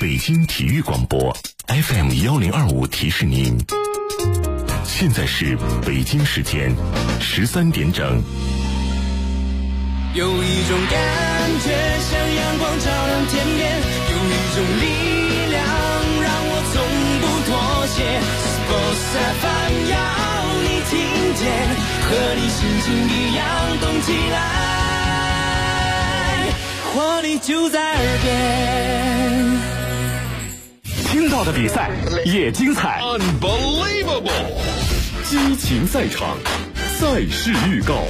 北京体育广播 FM1025提示您，现在是北京时间13点整。 有一种感觉像阳光照亮天边，有一种力量让我从不妥协。Sports FM 要你听见，和你心情一样动起来，活力就在耳边。 听到的比赛也精彩 Unbelievable， 激情赛场，赛事预告。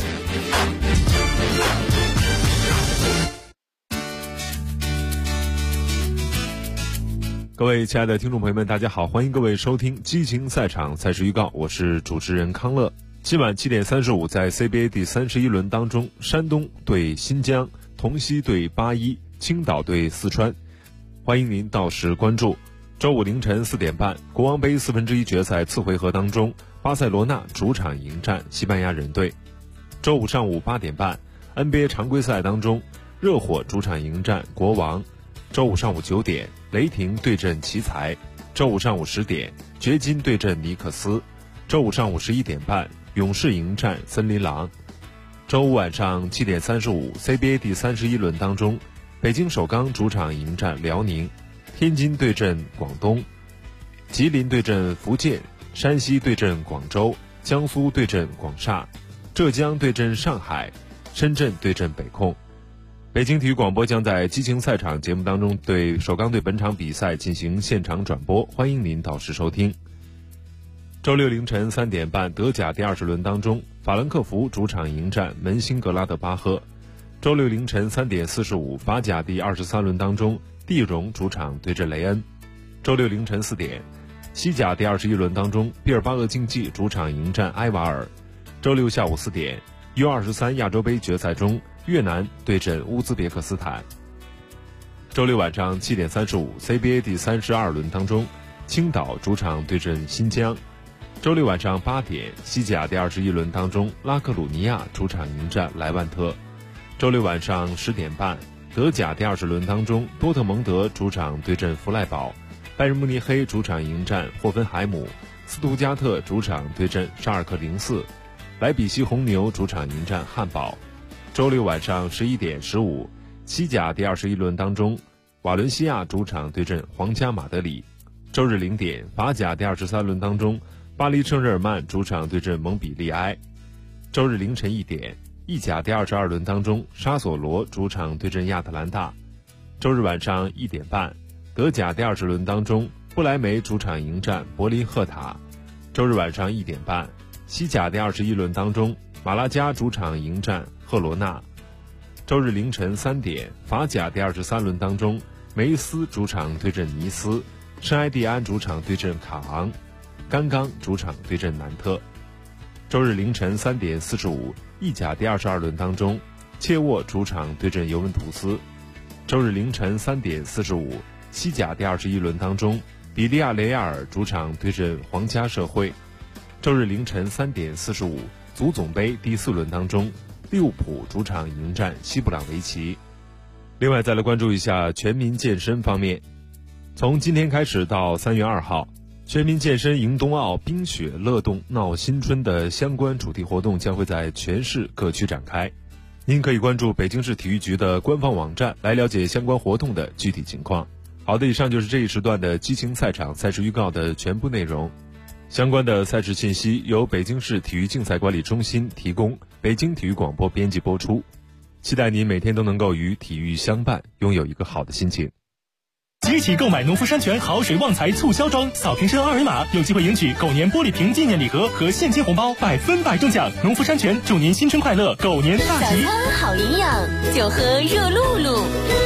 各位亲爱的听众朋友们，大家好，欢迎各位收听激情赛场赛事预告，我是主持人康乐。今晚7点35，在 CBA 第31轮当中，山东对新疆，同曦对81，青岛对四川，欢迎您到时关注。周五凌晨4点半，国王杯1/4决赛次回合当中，巴塞罗那主场迎战西班牙人队。周五上午8点半， NBA 常规赛当中，热火主场迎战国王。周五上午9点，雷霆对阵奇才。周五上午10点，掘金对阵尼克斯。周五上午11点半，勇士迎战森林狼。周五晚上7点35， CBA 第31轮当中，北京首钢主场迎战辽宁，天津对阵广东，吉林对阵福建，山西对阵广州，江苏对阵广厦，浙江对阵上海，深圳对阵北控。北京体育广播将在激情赛场节目当中对首钢队本场比赛进行现场转播，欢迎您到时收听。周六凌晨3点半，德甲第20轮当中，法兰克福主场迎战门兴格拉德巴赫。周六凌晨3点45，法甲第23轮当中，蒂荣主场对阵雷恩。周六凌晨4点，西甲第21轮当中，毕尔巴鄂竞技主场迎战埃瓦尔。周六下午4点，U23亚洲杯决赛中，越南对阵乌兹别克斯坦。周六晚上7点35， CBA 第32轮当中，青岛主场对阵新疆。周六晚上8点，西甲第21轮当中，拉克鲁尼亚主场迎战莱万特。周六晚上10点半，德甲第20轮当中，多特蒙德主场对阵弗赖堡，拜仁慕尼黑主场迎战霍芬海姆，斯图加特主场对阵沙尔克04，莱比锡红牛主场迎战汉堡。周六晚上11点15，西甲第21轮当中，瓦伦西亚主场对阵皇家马德里。周日0点，法甲第23轮当中，巴黎圣日耳曼主场对阵蒙彼利埃。周日凌晨1点，意甲第22轮当中，沙索罗主场对阵亚特兰大。周日晚上1点半，德甲第20轮当中，不莱梅主场迎战柏林赫塔。周日晚上1点半，西甲第21轮当中，马拉加主场迎战赫罗纳。周日凌晨3点，法甲第23轮当中，梅斯主场对阵尼斯，圣埃蒂安主场对阵卡昂，甘刚主场对阵南特。周日凌晨3点45，意甲第22轮当中，切沃主场对阵尤文图斯。周日凌晨3点45，西甲第21轮当中，比利亚雷亚尔主场对阵皇家社会。周日凌晨3点45，足总杯第4轮当中，利物浦主场迎战西布朗维奇。另外再来关注一下全民健身方面，从今天开始到3月2号，全民健身迎冬奥冰雪乐动闹新春的相关主题活动将会在全市各区展开。您可以关注北京市体育局的官方网站来了解相关活动的具体情况。好的，以上就是这一时段的激情赛场赛事预告的全部内容。相关的赛事信息由北京市体育竞赛管理中心提供，北京体育广播编辑播出。期待您每天都能够与体育相伴，拥有一个好的心情。 即起购买农夫山泉好水旺财促销装，扫瓶身二维码，有机会赢取狗年玻璃瓶纪念礼盒和现金红包，100%中奖。农夫山泉祝您新春快乐，狗年大吉。 早餐好营养，就喝热露露。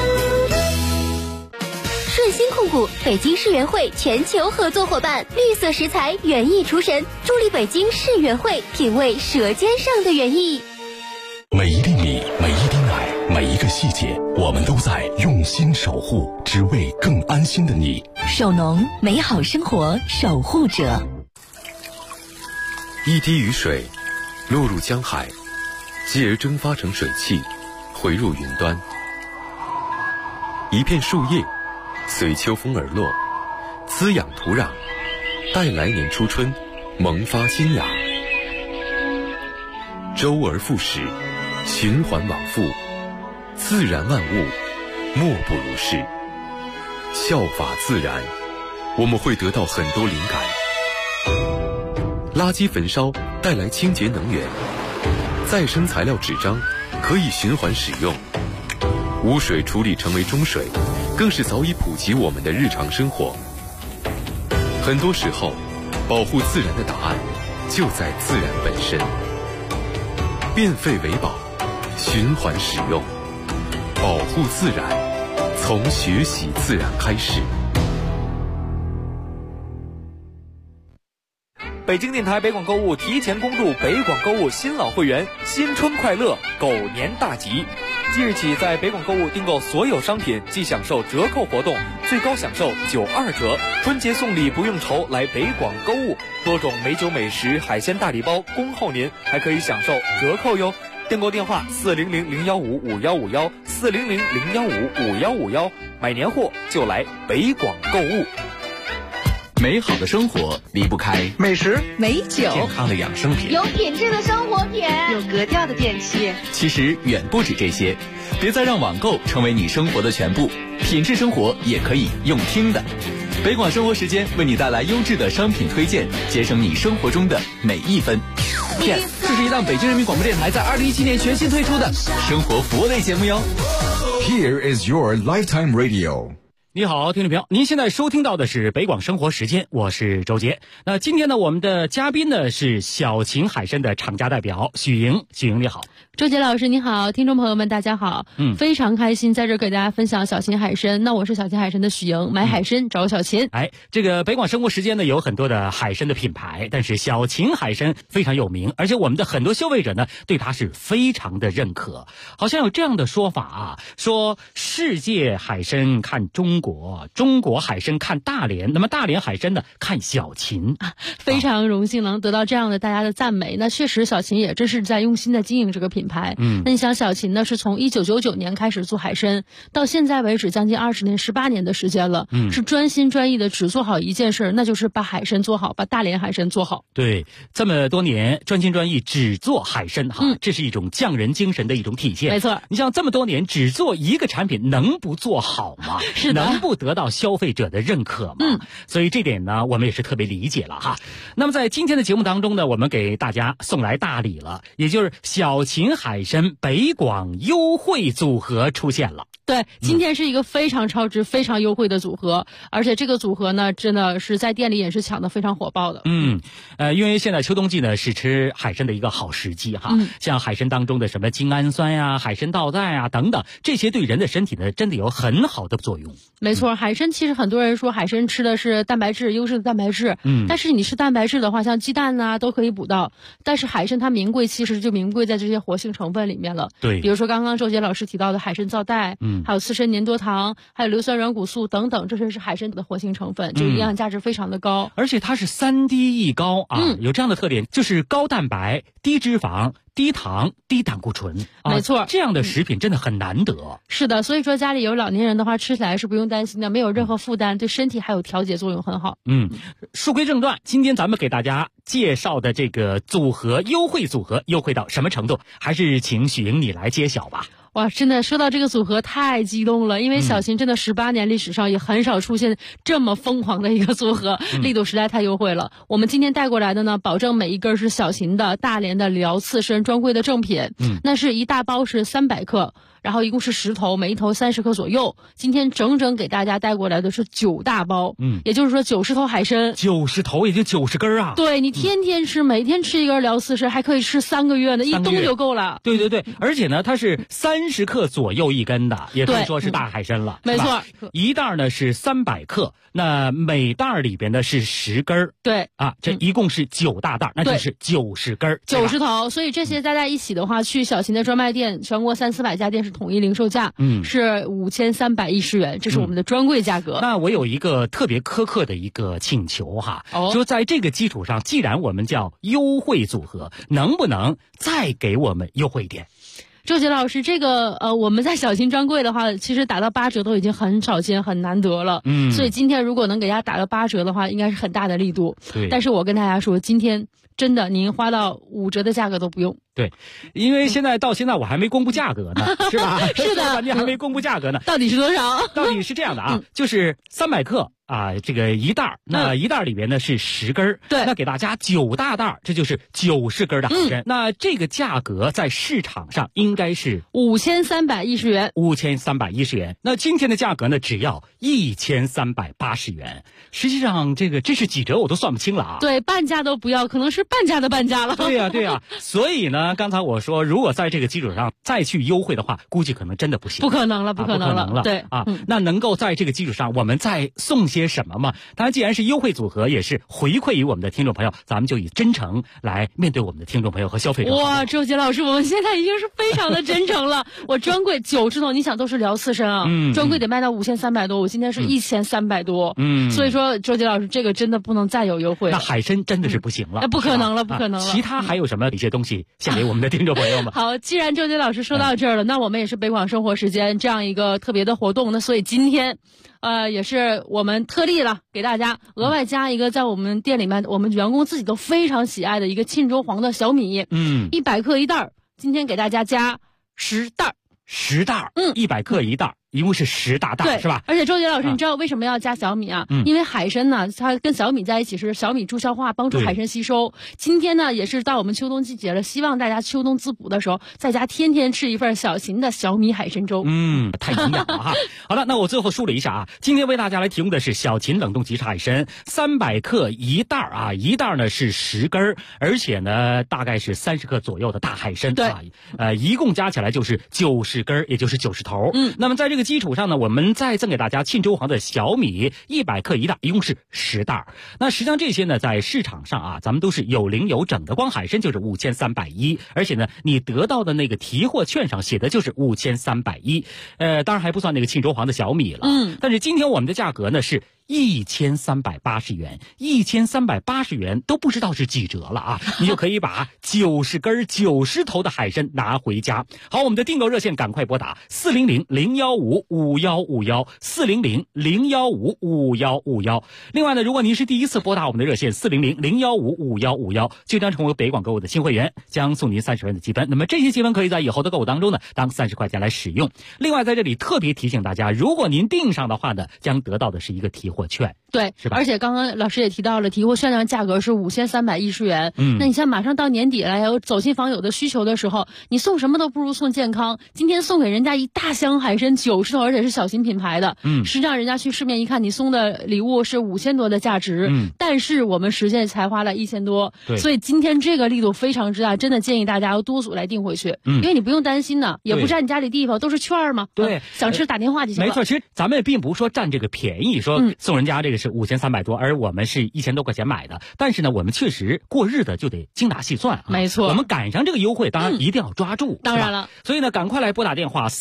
顺鑫控股北京世园会全球合作伙伴，绿色食材园艺厨神，助力北京世园会品味舌尖上的园艺。 每一粒米，每一滴奶，每一个细节，我们都在用心守护，只为更安心的你。 守农，美好生活守护者。 一滴雨水落入江海，继而蒸发成水汽，回入云端。一片树叶随秋风而落，滋养土壤，待来年初春萌发新芽。周而复始，循环往复，自然万物莫不如是。效法自然，我们会得到很多灵感。垃圾焚烧带来清洁能源，再生材料纸张可以循环使用，污水处理成为中水，更是早已普及我们的日常生活。很多时候，保护自然的答案就在自然本身。变废为宝，循环使用，保护自然，从学习自然开始。 北京电台北广购物提前恭祝北广购物新老会员新春快乐，狗年大吉！即日起，在北广购物订购所有商品即享受折扣活动，最高享受92折。春节送礼不用愁，来北广购物，多种美酒美食、海鲜大礼包恭候您，还可以享受折扣哟。订购电话400-015-5151，400-015-5151，买年货就来北广购物。 美好的生活离不开美食、 美酒、 健康的养生品， 有品质的生活品， 有格调的电器。 其实远不止这些，别再让网购成为你生活的全部，品质生活也可以用听的。北广生活时间为你带来优质的商品推荐，节省你生活中的每一分。 这是一档北京人民广播电台在2017年全新推出的生活服务类节目哟。 Here is your lifetime radio。 你好，听众朋友，您现在收听到的是北广生活时间，我是周杰。那今天呢，我们的嘉宾呢是小秦海参的厂家代表许莹。许莹你好。 周杰老师你好，听众朋友们大家好。非常开心在这给大家分享小秦海参。那我是小秦海参的许莹，买海参找小秦。 这个北广生活时间呢有很多的海参的品牌，但是小秦海参非常有名，而且我们的很多消费者呢对它是非常的认可。好像有这样的说法啊，说世界海参看中国，中国海参看大连，那么大连海参呢看小秦。 非常荣幸能得到这样的大家的赞美。那确实小秦也真是在用心的经营这个品牌。那你想小秦呢是从1999年开始做海参，到现在为止将近20年18年的时间了，是专心专意的只做好一件事，那就是把海参做好，把大连海参做好。 对，这么多年专心专意只做海参这是一种匠人精神的一种体现。 没错， 你像这么多年只做一个产品，能不做好吗？ 是的， 能不得到消费者的认可吗？所以这点呢我们也是特别理解了哈。那么在今天的节目当中呢，我们给大家送来大礼了，也就是小秦海参北广优惠组合出现了。 对，今天是一个非常超值、非常优惠的组合，而且这个组合呢，真的是在店里也是抢得非常火爆的。 因为现在秋冬季呢是吃海参的一个好时机哈。像海参当中的什么精氨酸呀、海参皂苷啊等等，这些对人的身体呢真的有很好的作用。 没错，海参其实很多人说海参吃的是蛋白质，优质的蛋白质。但是你吃蛋白质的话，像鸡蛋啊都可以补到，但是海参它名贵，其实就名贵在这些活性成分里面了。 对， 比如说刚刚周杰老师提到的海参皂苷，还有刺参粘多糖，还有硫酸软骨素等等，这些是海参的活性成分，就营养价值非常的高。 而且它是3低一高啊，有这样的特点，就是高蛋白、低脂肪、低糖、低胆固醇。 没错， 这样的食品真的很难得。 是的，所以说家里有老年人的话，吃起来是不用担心的，没有任何负担，对身体还有调节作用很好。 书归正传，今天咱们给大家介绍的这个组合优惠组合优惠到什么程度，还是请许莹你来揭晓吧。 哇，真的说到这个组合太激动了，因为小秦真的18年历史上也很少出现这么疯狂的一个组合，力度实在太优惠了。我们今天带过来的呢，保证每一根是小秦的大连的辽刺参专柜的正品，那是一大包是300克，然后一共是10头，每一头30克左右。今天整整给大家带过来的是9大包，也就是说90头海参 ，90头也就90根啊。 对，你天天吃，每天吃一根辽刺参，还可以吃3个月呢，一冬就够了。 对对对，而且呢，它是30克左右一根的，也可以说是大海参了。 没错， 一袋呢是300克，那每袋里边呢是10根。 对啊，这一共是9大袋，那就是90根 ，90头。所以这些加在一起的话，去小秦的专卖店，全国300-400家店是统一零售价，是5310元，这是我们的专柜价格。 那我有一个特别苛刻的一个请求哈，就在这个基础上，既然我们叫优惠组合，能不能再给我们优惠一点？ 周杰老师，这个我们在小秦专柜的话，其实打到8折都已经很少见、很难得了。所以今天如果能给大家打到8折的话，应该是很大的力度。 对。 但是我跟大家说，今天真的您花到5折的价格都不用。 对，因为到现在我还没公布价格呢，是吧？ 是的， 你还没公布价格呢。 到底是多少？ 到底是这样的啊，就是300克啊，这个一袋，那一袋里面呢是10根， 对， 那给大家9大袋，这就是90根的海参。那这个价格在市场上应该是 5310元 ，5310元。那今天的价格呢，只要1380元。实际上这是几折我都算不清了啊。 对，半价都不要，可能是半价的半价了。 对呀。所以呢，刚才我说，如果在这个基础上再去优惠的话，估计可能真的不行。 不可能了。对啊，那能够在这个基础上，我们再送些什么嘛？当然，既然是优惠组合，也是回馈于我们的听众朋友，咱们就以真诚来面对我们的听众朋友和消费者。 哇，周杰老师，我们现在已经是非常的真诚了。我专柜90头，你想都是聊刺身啊，专柜得卖到5300多，我今天是1300多。所以说周杰老师，这个真的不能再有优惠了。 那海参真的是不行了， 不可能了。 其他还有什么一些东西献给我们的听众朋友们？ 好，既然周杰老师说到这儿了，那我们也是北广生活时间这样一个特别的活动，那所以今天也是我们特例了，给大家额外加一个在我们店里面我们员工自己都非常喜爱的一个沁州黄的小米，100克一袋，今天给大家加10袋，100克一袋。一共是10大袋，是吧？ 而且周杰老师，你知道为什么要加小米啊？因为海参呢，它跟小米在一起是小米助消化，帮助海参吸收。今天呢，也是到我们秋冬季节了，希望大家秋冬滋补的时候，在家天天吃一份小秦的小米海参粥。 太营养了哈。好了，那我最后梳理一下啊，今天为大家来提供的是小秦冷冻即食海参，300克一袋啊，一袋呢是10根，而且呢大概是30克左右的大海参。 对， 一共加起来就是90根，也就是90头。那么在这个基础上呢，我们再赠给大家沁州黄的小米100克一袋，一共是10袋。那实际上这些呢，在市场上啊，咱们都是有零有整的，光海参就是5310，而且呢，你得到的那个提货券上写的就是5310，当然还不算那个沁州黄的小米了。但是今天我们的价格呢是1380元，1380元都不知道是几折了啊！你就可以把90根90头的海参拿回家。好，我们的订购热线赶快拨打400-015-5151，400-015-5151。另外呢，如果您是第一次拨打我们的热线400-015-5151，就将成为北广购物的新会员，将送您30元的积分。那么这些积分可以在以后的购物当中呢，当30块钱来使用。另外在这里特别提醒大家，如果您订上的话呢，将得到的是一个提货券。 对， 是吧？ 而且刚刚老师也提到了，提货券的价格是5310元。那你像马上到年底了，有走亲访友的需求的时候，你送什么都不如送健康。今天送给人家一大箱海参90头，而且是小型品牌的。实际上人家去市面一看，你送的礼物是5000多的价值。但是我们实际才花了1000多。所以今天这个力度非常之大，真的建议大家要多组来订回去。因为你不用担心呢，也不占你家里地方，都是券嘛。 对， 想吃打电话就行了。 没错，其实咱们也并不是说占这个便宜，说送人家这个是5300多，而我们是1000多块钱买的。但是呢，我们确实过日子就得精打细算。 没错， 我们赶上这个优惠，当然一定要抓住。 当然了， 所以呢，赶快来拨打电话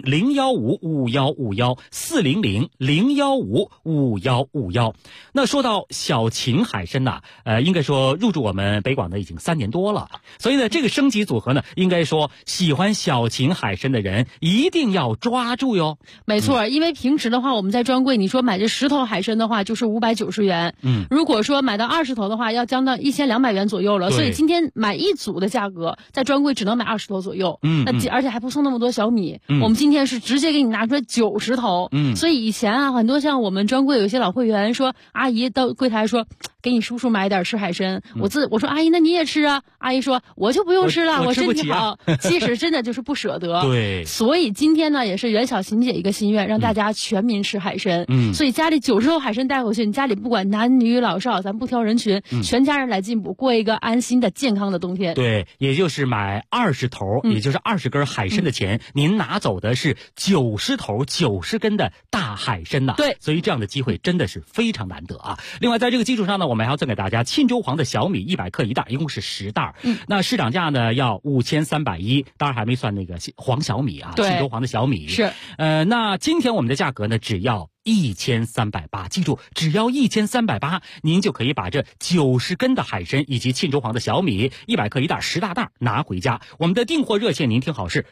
400-015-5151，400-015-5151。那说到小秦海参呐，应该说入驻我们北广的已经3年多了。所以呢，这个升级组合呢，应该说喜欢小秦海参的人一定要抓住哟。 没错，因为平时的话，我们在专柜，你说买这10头海参的话，就是590元。如果说买到20头的话，要将到1200元左右了。所以今天买一组的价格，在专柜只能买20头左右。而且还不送那么多小米。我们今天是直接给你拿出来90头。所以以前啊，很多像我们专柜有一些老会员说，阿姨到柜台说，给你叔叔买点吃海参。我说阿姨，那你也吃啊？阿姨说我就不用吃了，我身体好。其实真的就是不舍得。 对。 所以今天呢，也是袁小琴姐一个心愿，让大家全民吃海参。所以家里90头海参带回去，你家里不管男女老少，咱不挑人群，全家人来进补，过一个安心的健康的冬天。 对，也就是买20头，也就是20根海参的钱，您拿走的是90头90根的大海参呐。 对， 所以这样的机会真的是非常难得啊。另外在这个基础上呢，我们还要赠给大家沁州黄的小米100克一袋，一共是10袋。那市场价呢要5310，当然还没算那个黄小米啊，沁州黄的小米是。 那今天我们的价格呢只要 1380，记住，只要1380，您就可以把这90根的海参以及沁州黄的小米100克一袋10大袋拿回家。我们的订货热线您听好是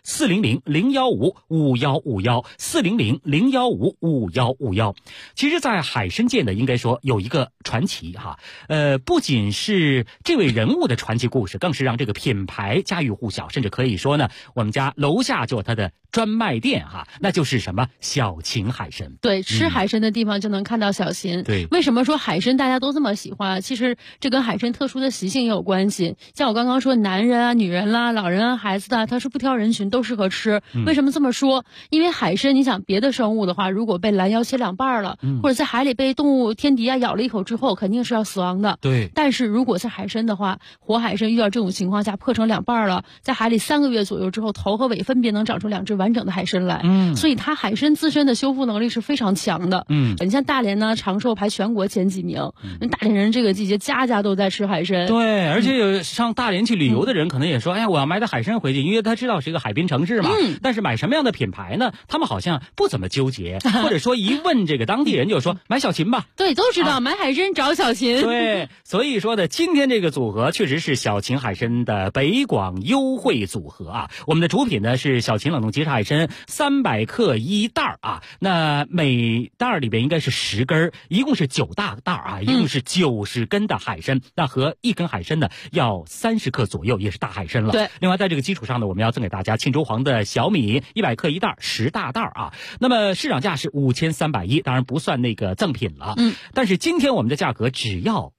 400-015-5151，400-015-5151。其实在海参界呢，应该说有一个传奇哈，不仅是这位人物的传奇故事，更是让这个品牌家喻户晓，甚至可以说呢，我们家楼下就有它的专卖店哈，那就是什么小秦海参。 对，吃海参的地方就能看到小秦。 对， 为什么说海参大家都这么喜欢？其实这跟海参特殊的习性也有关系。像我刚刚说，男人啊、女人啦、老人啊、孩子的，它是不挑人群，都适合吃。为什么这么说？因为海参，你想别的生物的话，如果被拦腰切2半了，或者在海里被动物天敌啊咬了一口之后，肯定是要死亡的。 对。 但是如果是海参的话，活海参遇到这种情况下破成2半了，在海里3个月左右之后，头和尾分别能长出2只完整的海参来。所以它海参自身的修复能力是非常强的。你像大连呢，长寿排全国前几名。大连人这个季节家家都在吃海参。 对，而且有上大连去旅游的人可能也说，哎呀，我要买点海参回去，因为他知道是一个海滨城市嘛。但是买什么样的品牌呢？他们好像不怎么纠结，或者说一问这个当地人就说买小秦吧。 对，都知道买海参找小秦。 对，所以说呢，今天这个组合确实是小秦海参的北广优惠组合啊。我们的主品呢是小秦冷冻即食海参300克一袋啊，那每袋里边应该是10根，一共是9大袋啊，一共是90根的海参。那和1根海参呢要30克左右，也是大海参了。 对。 另外在这个基础上呢，我们要赠给大家沁州黄的小米100克一袋10大袋啊。那么市场价是5310，当然不算那个赠品了。但是今天我们的价格只要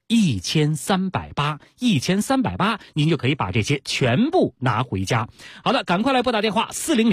1380，1380，您就可以把这些全部拿回家。好的，赶快来拨打电话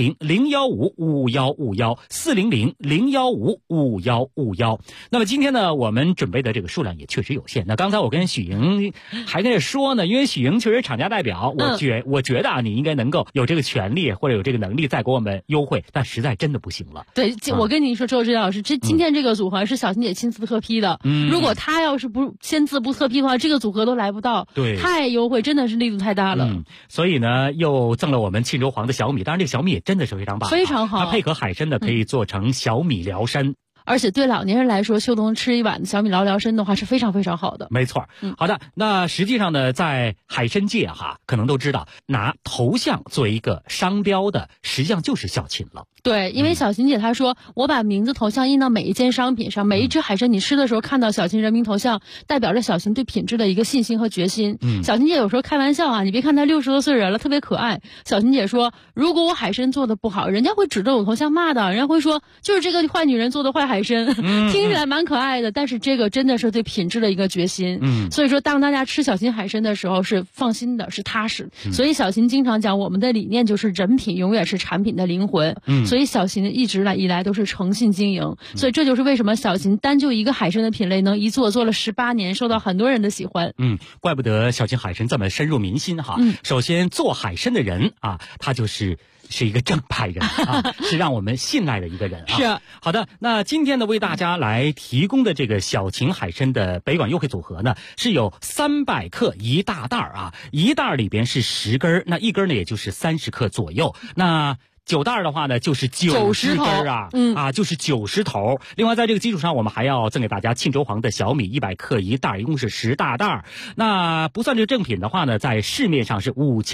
400-015-5151，400-015-5151。那么今天呢，我们准备的这个数量也确实有限。那刚才我跟许莹还在这说呢，因为许莹确实厂家代表，我觉得啊，你应该能够有这个权利或者有这个能力再给我们优惠，但实在真的不行了。 对，我跟你说，周志老师，今天这个组合是小秦姐亲自特批的。如果她要是不签字不特批的话，这个组合都来不到。 对， 太优惠，真的是力度太大了。 所以呢，又赠了我们沁州黄的小米，当然这个小米也真的是非常棒， 非常好。 它配合海参的可以做成小米辽参。 而且对老年人来说，秋冬吃一碗小米辽参的话是非常非常好的。 没错。好的，那实际上呢，在海参界哈，可能都知道拿头像作为一个商标的，实际上就是小秦了。 对，因为小秦姐她说，我把名字头像印到每一件商品上，每一只海参你吃的时候看到小秦人民头像，代表着小秦对品质的一个信心和决心。小秦姐有时候开玩笑啊，你别看她60多岁人了，特别可爱。小秦姐说，如果我海参做的不好，人家会指着我头像骂的，人家会说就是这个坏女人做的坏海参。听起来蛮可爱的，但是这个真的是对品质的一个决心。所以说当大家吃小秦海参的时候是放心的，是踏实。所以小秦经常讲，我们的理念就是人品永远是产品的灵魂。所以小秦一直以来都是诚信经营。所以这就是为什么小秦单就一个海参的品类能一做了18年，受到很多人的喜欢。 怪不得小秦海参这么深入民心哈。首先做海参的人啊，他是一个正派人啊，是让我们信赖的一个人啊。 是。 好的，那今天呢为大家来提供的这个小秦海参的北广优惠组合呢，是有300克一大袋啊，一袋里边是10根，那一根呢也就是30克左右。那9袋的话呢，就是90根啊，就是90头。另外，在这个基础上，我们还要赠给大家沁州黄的小米100克一袋，一共是10大袋。那不算这个正品的话呢，在市面上是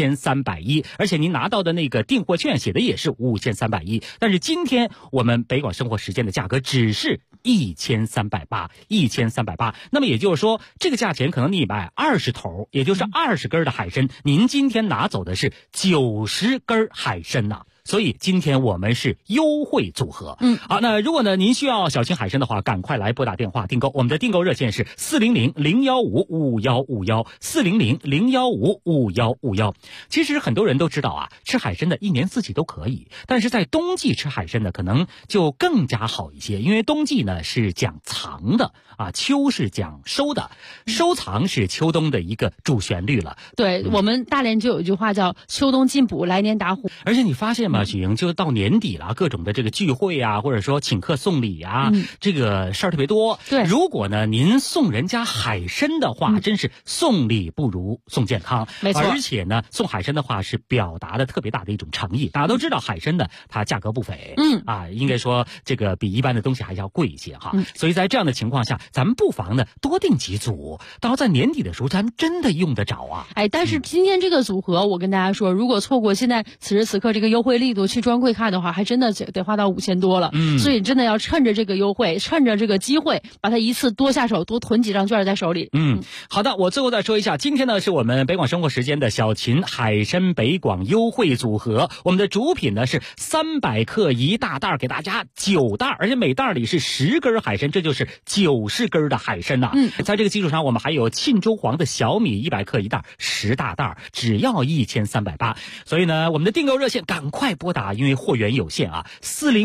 5310，而且您拿到的那个订货券写的也是5310。但是今天我们北广生活时间的价格只是1380，1380。那么也就是说，这个价钱可能你买20头，也就是20根的海参，您今天拿走的是90根海参呐。所以今天我们是优惠组合。好，那如果呢您需要小秦海参的话，赶快来拨打电话订购。我们的订购热线是400-015-5151，400-015-5151。其实很多人都知道啊，吃海参的一年四季都可以，但是在冬季吃海参呢，可能就更加好一些，因为冬季呢是讲藏的啊，秋是讲收的，收藏是秋冬的一个主旋律了。 对，我们大连就有一句话叫秋冬进补，来年打虎。 而且你发现嘛，许莹，就到年底了，各种的这个聚会啊，或者说请客送礼啊，这个事儿特别多。 对， 如果呢您送人家海参的话，真是送礼不如送健康。 没错， 而且呢，送海参的话是表达的特别大的一种诚意。大家都知道海参呢，它价格不菲，应该说这个比一般的东西还要贵一些哈。所以在这样的情况下，咱们不妨呢多订几组，到在年底的时候，咱们真的用得着啊。 但是今天这个组合，我跟大家说，如果错过现在此时此刻这个优惠力度去专柜看的话，还真的得花到5000多了。所以真的要趁着这个优惠，趁着这个机会，把它一次多下手，多囤几张券在手里。 好的，我最后再说一下，今天呢是我们北广生活时间的小秦海参北广优惠组合，我们的主品呢是300克一大袋，给大家9袋，而且每袋里是10根海参，这就是90根的海参呐。在这个基础上，我们还有沁州黄的小米100克一袋，10大袋，只要1380。所以呢，我们的订购热线赶快拨打，因为货源有限啊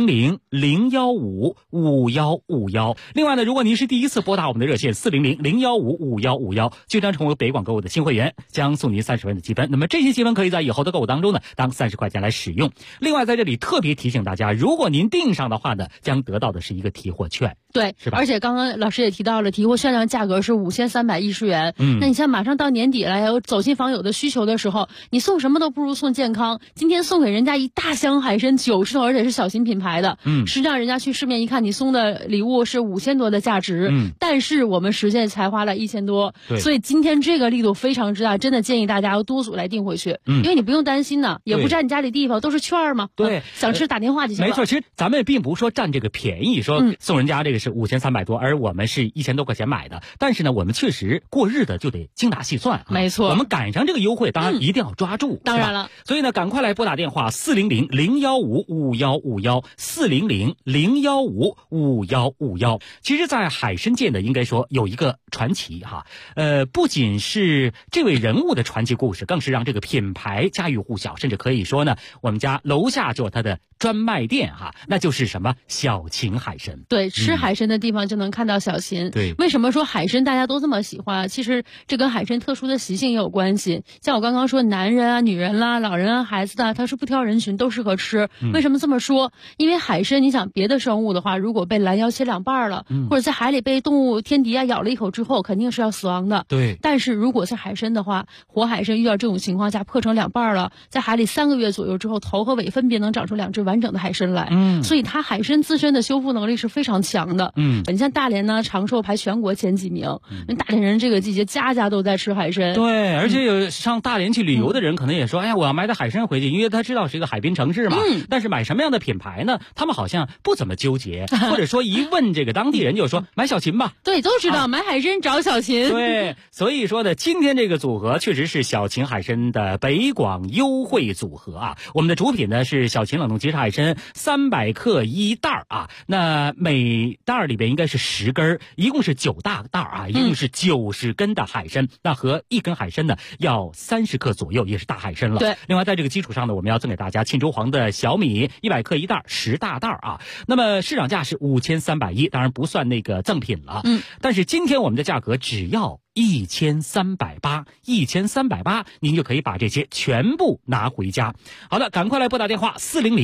，400-015-5151。另外呢，如果您是第一次拨打我们的热线400-015-5151，就将成为北广购物的新会员，将送您30元的积分。那么这些积分可以在以后的购物当中呢，当30块钱来使用。另外在这里特别提醒大家，如果您订上的话呢，将得到的是一个提货券。 对， 是吧？ 而且刚刚老师也提到了，提货券的价格是5310元。那你像马上到年底了，有走亲访友的需求的时候，你送什么都不如送健康。今天送给人家一大箱海参90头，而且是小型品牌的。实际上人家去市面一看，你送的礼物是5000多的价值。但是我们实际才花了1000多。所以今天这个力度非常之大，真的建议大家要多组来订回去。因为你不用担心呢，也不占你家里地方，都是券嘛。 对， 想吃打电话就行了。 没错，其实咱们并不是说占这个便宜，说送人家这个是5300多，而我们是1000多块钱买的。但是呢，我们确实过日子就得精打细算。 没错， 我们赶上这个优惠，当然一定要抓住。 当然了， 所以呢，赶快来拨打电话400-015-5151，400-015-5151。其实，在海参界呢，应该说有一个传奇哈，不仅是这位人物的传奇故事，更是让这个品牌家喻户晓，甚至可以说呢，我们家楼下就有它的专卖店哈，那就是什么小秦海参。 对，吃海参的地方就能看到小秦。 对， 为什么说海参大家都这么喜欢？其实这跟海参特殊的习性也有关系。像我刚刚说，男人啊、女人啦、老人啊、孩子的，它是不挑人群，都适合吃。为什么这么说？因为海参，你想别的生物的话，如果被拦腰切2半了，或者在海里被动物天敌啊咬了一口之后，肯定是要死亡的。 对。 但是如果是海参的话，活海参遇到这种情况下破成2半了，在海里3个月左右之后，头和尾分别能长出2只完整的海参来。所以它海参自身的修复能力是非常强的。你像大连呢，长寿排全国前几名。大连人这个季节家家都在吃海参。 对，而且有上大连去旅游的人可能也说，哎呀，我要买点海参回去，因为他知道是一个海滨城市嘛。但是买什么样的品牌呢？他们好像不怎么纠结，或者说一问这个当地人就说买小秦吧。 对，都知道买海参找小秦。 对，所以说呢，今天这个组合确实是小秦海参的北广优惠组合啊。我们的主品呢是小秦冷冻即食海参300克一袋啊，那每袋里边应该是10根，一共是9大袋啊，一共是90根的海参。那和1根海参呢要30克左右，也是大海参了。 对。 另外在这个基础上呢，我们要赠给大家沁州黄的小米100克一袋，10大袋啊。那么市场价是5310，当然不算那个赠品了。但是今天我们的价格只要1380，1380，您就可以把这些全部拿回家。好的，赶快来拨打电话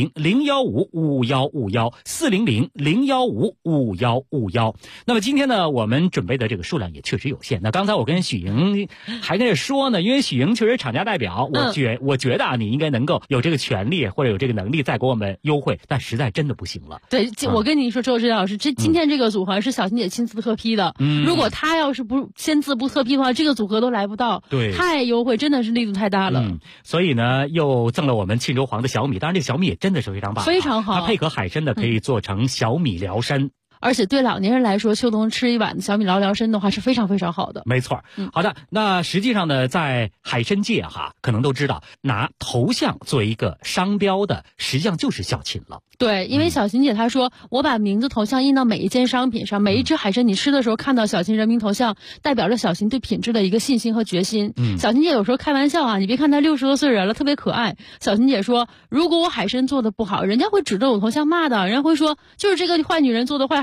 400-015-5151，400-015-5151。那么今天呢，我们准备的这个数量也确实有限。那刚才我跟许莹还跟着说呢，因为许莹确实厂家代表，我觉得啊，你应该能够有这个权利或者有这个能力再给我们优惠，但实在真的不行了。 对，我跟你说，周志老师，今天这个组合是小秦姐亲自特批的。如果她要是不签字不特批的话，这个组合都来不到。 对， 太优惠，真的是力度太大了。 所以呢，又赠了我们沁州黄的小米，当然这个小米也真的是非常棒， 非常好。 它配合海参的可以做成小米辽参。 而且对老年人来说，秋冬吃一碗小米辽参的话是非常非常好的。 没错。好的，那实际上呢，在海参界可能都知道，拿头像作为一个商标的，实际上就是小秦了。 对，因为小秦姐她说，我把名字头像印到每一件商品上，每一只海参你吃的时候看到小秦人民头像，代表着小秦对品质的一个信心和决心。小秦姐有时候开玩笑你别看她60多岁人了，特别可爱。小秦姐说，如果我海参做的不好，人家会指着我头像骂的，人家会说就是这个坏女人做的坏海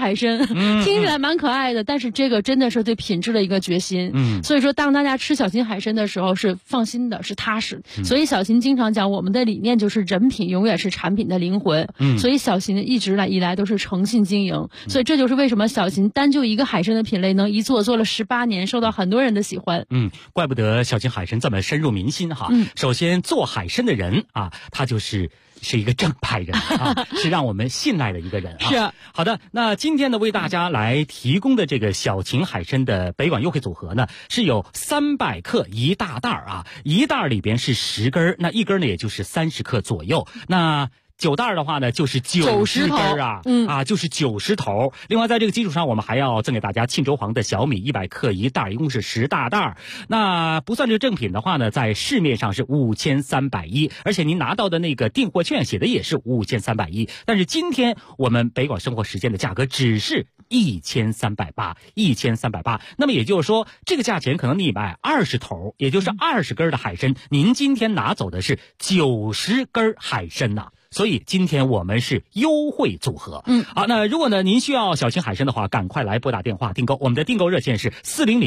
海参，听起来蛮可爱的，但是这个真的是对品质的一个决心。所以说当大家吃小秦海参的时候是放心的，是踏实。所以小秦经常讲，我们的理念就是人品永远是产品的灵魂。所以小秦一直以来都是诚信经营。所以这就是为什么小秦单就一个海参的品类能一做了18年，受到很多人的喜欢。 怪不得小秦海参这么深入民心哈。首先做海参的人啊，他是一个正派人啊，是让我们信赖的一个人啊。 是。 好的，那今天呢为大家来提供的这个小秦海参的北广优惠组合呢，是有300克一大袋啊，一袋里边是10根，那一根呢也就是30克左右。那9袋的话呢，就是90根啊，就是90头。另外，在这个基础上，我们还要赠给大家沁州黄的小米100克一袋，一共是10大袋。那不算这个正品的话呢，在市面上是5310，而且您拿到的那个订货券写的也是5310。但是今天我们北广生活时间的价格只是1380，1380。那么也就是说，这个价钱可能你买20头，也就是20根的海参，您今天拿走的是90根海参呐。所以今天我们是优惠组合。好，那如果呢您需要小秦海参的话，赶快来拨打电话订购。我们的订购热线是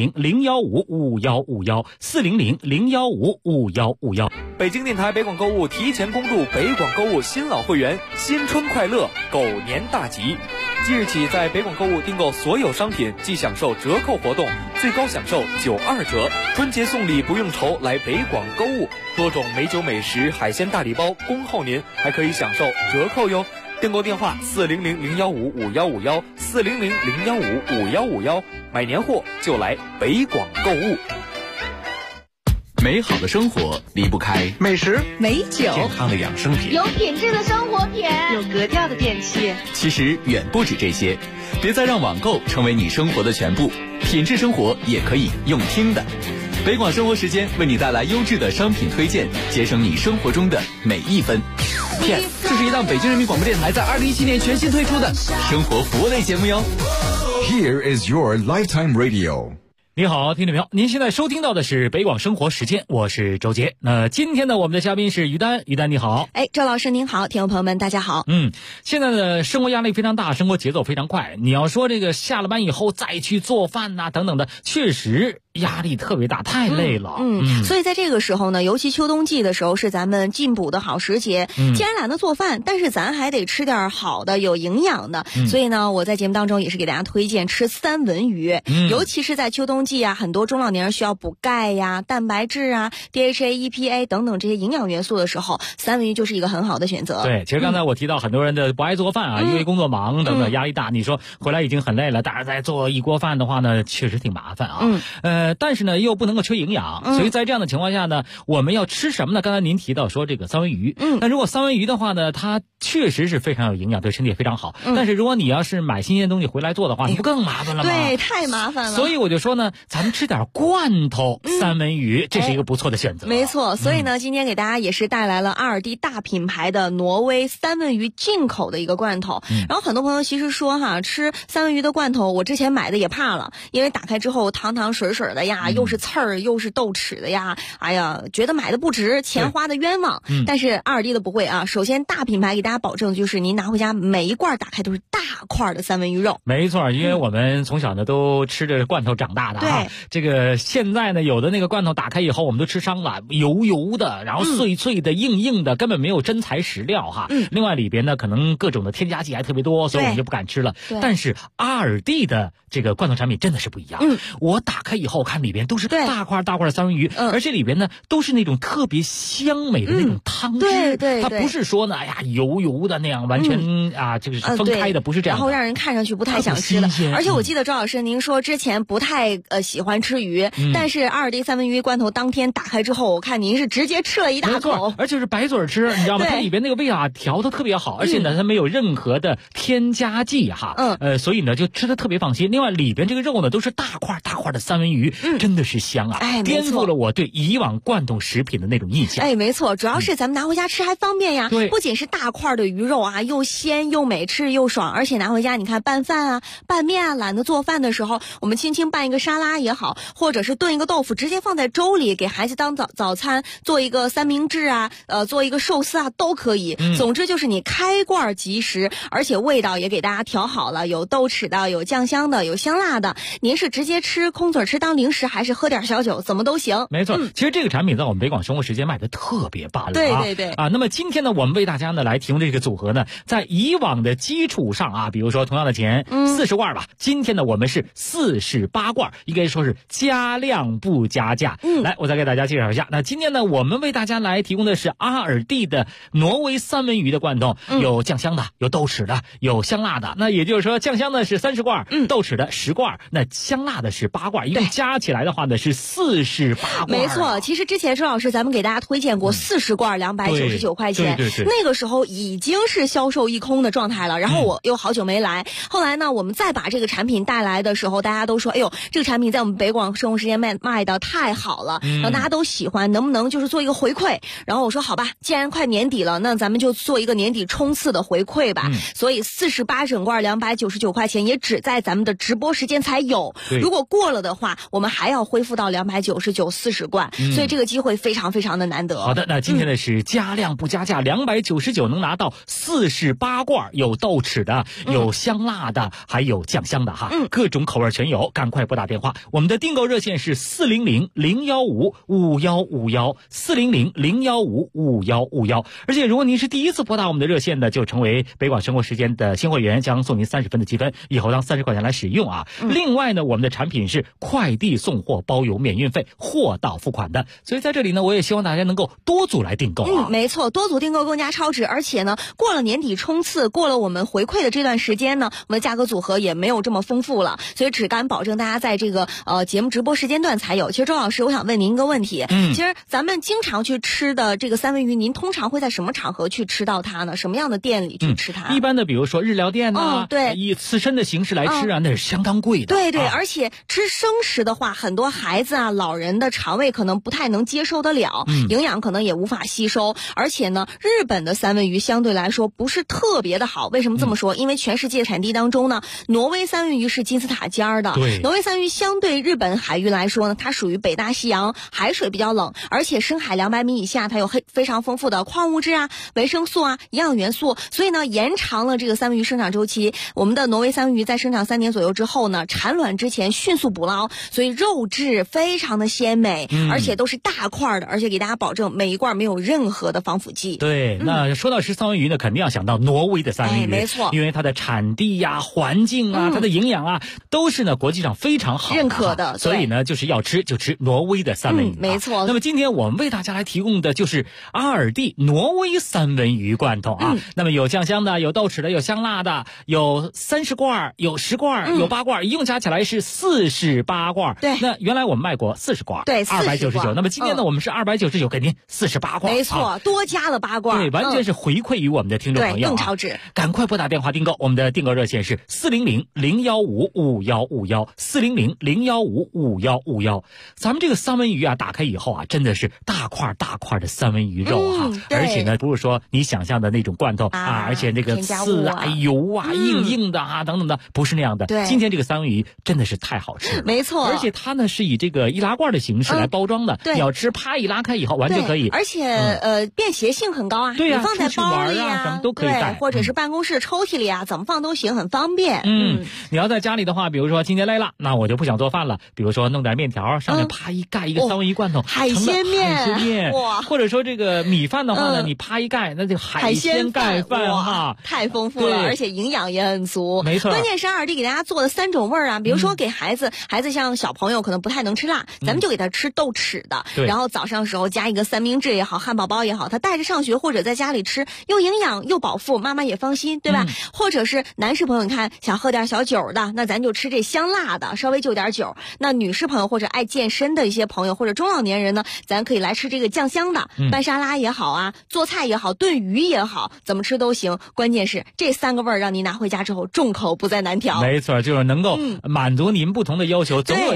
400-015-5151，400-015-5151。 北京电台北广购物提前恭祝北广购物新老会员新春快乐，狗年大吉！即日起，在北广购物订购所有商品即享受折扣活动，最高享受92折。春节送礼不用愁，来北广购物，多种美酒美食、海鲜大礼包恭候您，还可以享受折扣哟。订购电话400-015-5151，400-015-5151，买年货就来北广购物。 美好的生活离不开美食、 美酒、 健康的养生品、 有品质的生活品、 有格调的电器。 其实远不止这些，别再让网购成为你生活的全部，品质生活也可以用听的。北广生活时间为你带来优质的商品推荐，节省你生活中的每一分。 这是一档北京人民广播电台在2017年全新推出的生活服务类节目哟。 Here is your lifetime radio。 你好，听众朋友，您现在收听到的是北广生活时间，我是周杰。那今天呢，我们的嘉宾是于丹，于丹你好。 周老师您好，听众朋友们大家好。 现在的生活压力非常大，生活节奏非常快，你要说这个下了班以后再去做饭呐等等的，确实压力特别大，太累了。 所以在这个时候呢，尤其秋冬季的时候是咱们进补的好时节。既然懒得做饭，但是咱还得吃点好的有营养的，所以呢我在节目当中也是给大家推荐吃三文鱼。尤其是在秋冬季啊，很多中老年人需要补钙呀、蛋白质啊、DHA、EPA 等等这些营养元素的时候，三文鱼就是一个很好的选择。 对，其实刚才我提到很多人的不爱做饭啊，因为工作忙等等压力大，你说回来已经很累了，但是再做一锅饭的话呢，确实挺麻烦啊。但是呢又不能够缺营养，所以在这样的情况下呢，我们要吃什么呢？刚才您提到说这个三文鱼，那如果三文鱼的话呢，它确实是非常有营养，对身体也非常好。但是如果你要是买新鲜东西回来做的话，你不更麻烦了吗？ 对，太麻烦了。 所以我就说呢，咱们吃点罐头三文鱼，这是一个不错的选择。 没错，所以呢，今天给大家也是带来了2D 大品牌的挪威三文鱼进口的一个罐头。然后很多朋友其实说哈，吃三文鱼的罐头，我之前买的也怕了，因为打开之后汤汤水水的呀，又是刺儿又是豆豉的呀，哎呀，觉得买的不值，钱花的冤枉。但是2D 的不会啊，首先大品牌给大家保证就是您拿回家每一罐打开都是大块的三文鱼肉。 没错，因为我们从小呢都吃着罐头长大的啊。这个现在呢有的那个罐头打开以后我们都吃伤了，油油的，然后脆脆的、硬硬的，根本没有真材实料哈。另外里边呢可能各种的添加剂还特别多，所以我们就不敢吃了。但是2D 的这个罐头产品真的是不一样。我打开以后看里边都是大块大块的三文鱼，而且里边呢都是那种特别香美的那种汤汁。它不是说呢哎呀油油的那样完全这个是分开的，不是这样的， 然后让人看上去不太想吃了。而且我记得周老师您说之前不太喜欢吃鱼，但是2D 三文鱼罐头当天打开之后，我看您是直接吃了一大口， 而且是白嘴吃，你知道吗？它里边那个味啊调得特别好，而且呢它没有任何的添加剂哈。所以呢就吃得特别放心。另外里边这个肉呢都是大块大块的三文鱼， 真的是香啊！颠覆了我对以往罐头食品的那种印象。 哎，没错，主要是咱们拿回家吃还方便呀。 对， 不仅是大块的鱼肉啊，又鲜又美，吃又爽，而且拿回家你看拌饭啊、拌面啊，懒得做饭的时候，我们轻轻拌一个沙拉也好，或者是炖一个豆腐，直接放在粥里给孩子当早餐，做一个三明治啊，做一个寿司啊，都可以。总之就是你开罐即食，而且味道也给大家调好了，有豆豉的，有酱香的，有香辣的。您是直接吃空嘴吃当零食，还是喝点小酒，怎么都行。 没错，其实这个产品在我们北广生活时间卖的特别棒了啊。 对对对啊，那么今天呢，我们为大家呢来提供这个组合呢，在以往的基础上啊，比如说同样的钱，40罐吧，今天呢我们是48罐，应该说是加量不加价。来，我再给大家介绍一下。那今天呢，我们为大家来提供的是阿尔蒂的挪威三文鱼的罐头，有酱香的，有豆豉的，有香辣的。那也就是说，酱香的是30罐，豆豉的10罐，那香辣的是8罐，一共加起来的话呢是48罐。 没错，其实之前周老师咱们给大家推荐过40罐299块钱， 对， 那个时候已经是销售一空的状态了。然后我又好久没来，后来呢，我们再把这个产品带来的时候，大家都说，哎呦，这个产品在我们北广生活时间卖的太好了，然后大家都喜欢，能不能就是做一个回馈？然后我说好吧，既然快年底了，那咱们就做一个年底冲刺的回馈吧。所以48整罐299块钱也只在咱们的直播时间才有，如果过了的话，我们还要恢复到299 40罐，所以这个机会非常非常的难得。 好的，那今天呢是加量不加价，299能拿到48罐，有豆豉的，有香辣的，还有酱香的哈，各种口味全有，赶快拨打电话，我们的订购热线是400-015-5151，400-015-5151。而且如果您是第一次拨打我们的热线的，就成为北广生活时间的新会员，将送您30分的积分，以后当30块钱来使用啊。另外呢，我们的产品是快递送货包邮免运费，货到付款的，所以在这里呢，我也希望大家能够多组来订购啊。 没错，多组订购更加超值，而且呢，过了年底冲刺，过了我们回馈的这段时间呢，我们的价格组合也没有这么丰富了，所以只敢保证大家在这个节目直播时间段才有。其实周老师，我想问您一个问题，其实咱们经常去吃的这个三文鱼，您通常会在什么场合去吃到它呢？什么样的店里去吃它？ 一般的比如说日料店啊， 对， 以刺身的形式来吃啊，那是相当贵的。 对，而且吃生食的话，很多孩子啊、老人的肠胃可能不太能接受得了，营养可能也无法吸收。而且呢，日本的三文鱼相对来说不是特别的好。为什么这么说？因为全世界产地当中呢，挪威三文鱼是金字塔尖儿的。挪威三文鱼相对日本海域来说呢，它属于北大西洋，海水比较冷，而且深海200米以下，它有非常丰富的矿物质啊、维生素啊、营养元素，所以呢，延长了这个三文鱼生长周期。我们的挪威三文鱼在生长3年左右之后呢，产卵之前迅速捕捞，所以肉质非常的鲜美，而且都是大块的，而且给大家保证每一罐没有任何的防腐剂。 对，那说到吃三文鱼呢，肯定要想到挪威的三文鱼， 没错， 因为它的产地呀、环境啊、它的营养啊，都是呢国际上非常好认可的， 所以呢，就是要吃就吃挪威的三文鱼， 没错。 那么今天我们为大家来提供的就是阿尔蒂挪威三文鱼罐头啊，那么有酱香的，有豆豉的，有香辣的，有30罐，有10罐，有8罐，一共加起来是48罐。 对， 那原来我们卖过40罐， 对 ，299。那么今天呢，我们是299，给您48罐， 没错，多加了8罐， 对，完全是回馈于我们的听众朋友， 更超值。 赶快拨打电话订购，我们的订购热线是400-015-5151，400-015-5151。咱们这个三文鱼啊，打开以后啊，真的是大块大块的三文鱼肉哈，而且呢，不是说你想象的那种罐头啊，而且那个刺啊、油啊、硬硬的啊等等的，不是那样的。 对， 今天这个三文鱼真的是太好吃了， 没错。 而且它呢是以这个易拉罐的形式来包装的，你要吃，啪一拉开以后完全可以。 而且便携性很高啊， 对呀， 你放在包里啊，什么都可以带， 或者是办公室抽屉里啊，怎么放都行，很方便。 你要在家里的话，比如说今天累了，那我就不想做饭了，比如说弄点面条，上面啪一盖一个三文鱼罐头， 海鲜面， 哇！或者说这个米饭的话呢，你啪一盖，那就海鲜盖饭哈， 太丰富了，而且营养也很足。 没错， 关键是阿尔蒂给大家做的3种味儿啊，比如说给孩子像小朋友可能不太能吃辣，咱们就给他吃豆豉的，然后早上时候加一个三明治也好，汉堡包也好，他带着上学或者在家里吃，又营养又饱腹，妈妈也放心，对吧？或者是男士朋友，你看想喝点小酒的，那咱就吃这香辣的，稍微就点酒。那女士朋友或者爱健身的一些朋友或者中老年人呢，咱可以来吃这个酱香的，拌沙拉也好啊，做菜也好，炖鱼也好，怎么吃都行。关键是这3个味儿让您拿回家之后众口不再难调。 没错，就是能够满足您不同的要求，总有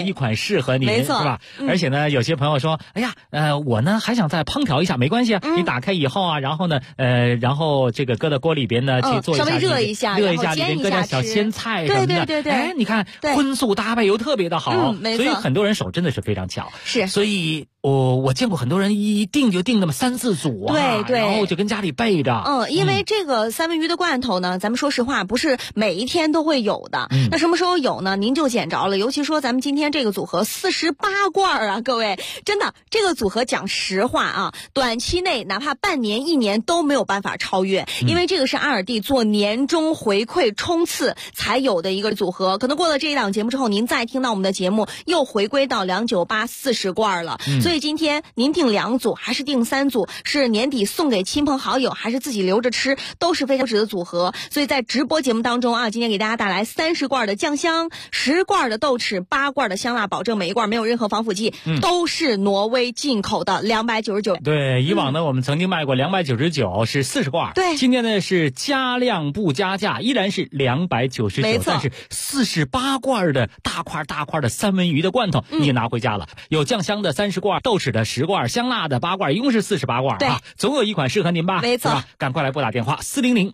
一款适合您， 没错， 是吧？而且呢，有些朋友说，哎呀，我呢还想再烹调一下，没关系啊，你打开以后啊，然后呢，然后这个搁到锅里边呢去做一下， 稍微热一下， 里边搁点小鲜菜什么的， 对， 哎，你看荤素搭配又特别的好， 没错， 所以很多人手真的是非常巧， 是， 所以我见过很多人一订就订那么3、4组啊， 对， 然后就跟家里备着。 因为这个三文鱼的罐头呢，咱们说实话不是每一天都会有的。那什么时候有呢？您就捡着了。尤其说咱们今天这个组合48罐啊，各位，真的这个组合讲实话啊，短期内哪怕半年、1年都没有办法超越，因为这个是阿尔蒂做年终回馈冲刺才有的一个组合。可能过了这一档节目之后，您再听到我们的节目，又回归到298 40罐了。所以今天您订2组还是订3组，是年底送给亲朋好友还是自己留着吃，都是非常值的组合。所以在直播节目当中啊，今天给大家带来30罐的酱香，10罐的豆豉，8罐的香辣，保证每一罐没有任何防腐剂，都是挪威进口的，299。 对，以往呢我们曾经卖过299是40罐， 对， 今天呢是加量不加价，依然是299， 没错， 但是48罐的大块的三文鱼的罐头你拿回家了，有酱香的30罐，豆豉的10罐，香辣的8罐，一共是48罐啊，总有一款适合您吧？ 没错， 赶快来拨打电话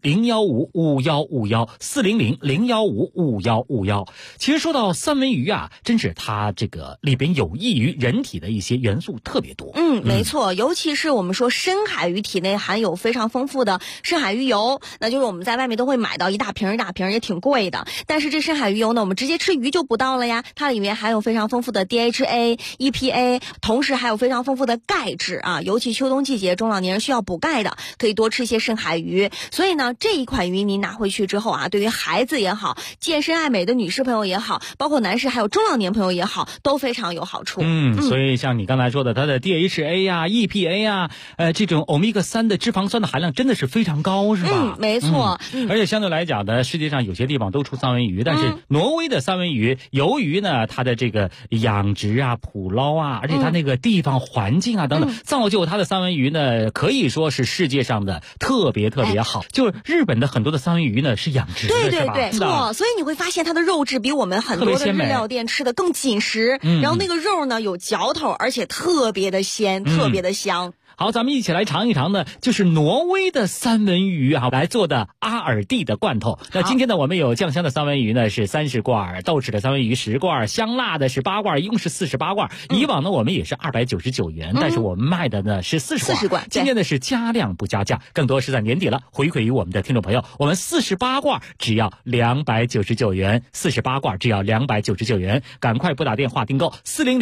400-015-5151，400-015-5151。其实说到三文鱼啊，真是它这个里边有益于人体的一些元素特别多。 没错，尤其是我们说深海鱼体内含有非常丰富的深海鱼油，那就是我们在外面都会买到一大瓶也挺贵的。但是这深海鱼油呢，我们直接吃鱼就不到了呀，它里面含有非常丰富的 DHA、EPA， 同时还有非常丰富的钙质啊，尤其秋冬季节中老年人需要补钙的，可以多吃一些深海鱼。所以呢，这一款鱼您拿回去之后啊，对于孩子也好，健身爱美的女士朋友也好，包括男士还有中老年朋友也好，都非常有好处。 所以像你刚才说的，它的 DHA 啊、EPA 啊，这种欧米伽3的脂肪酸的含量真的是非常高，是吧？ 没错。 而且相对来讲呢，世界上有些地方都出三文鱼，但是挪威的三文鱼，由于呢它的这个养殖啊、捕捞啊，而且它那个地方环境啊等等，造就它的三文鱼呢，可以说是世界上的特别好。就是日本的很多的三文鱼呢是养殖的， 对，错。所以你会发现它的肉质比我们很多的日料店吃的更紧实，然后那个肉呢有嚼头，而且特别的鲜，特别的香。 好，咱们一起来尝一尝呢，就是挪威的三文鱼啊来做的阿尔蒂的罐头。那今天呢，我们有酱香的三文鱼呢是30罐，豆豉的三文鱼10罐，香辣的是8罐，一共是48罐。以往呢我们也是299元，但是我们卖的呢是40罐。今天呢是加量不加价，更多是在年底了，回馈于我们的听众朋友，我们48罐只要299元，48罐只要299元，赶快拨打电话订购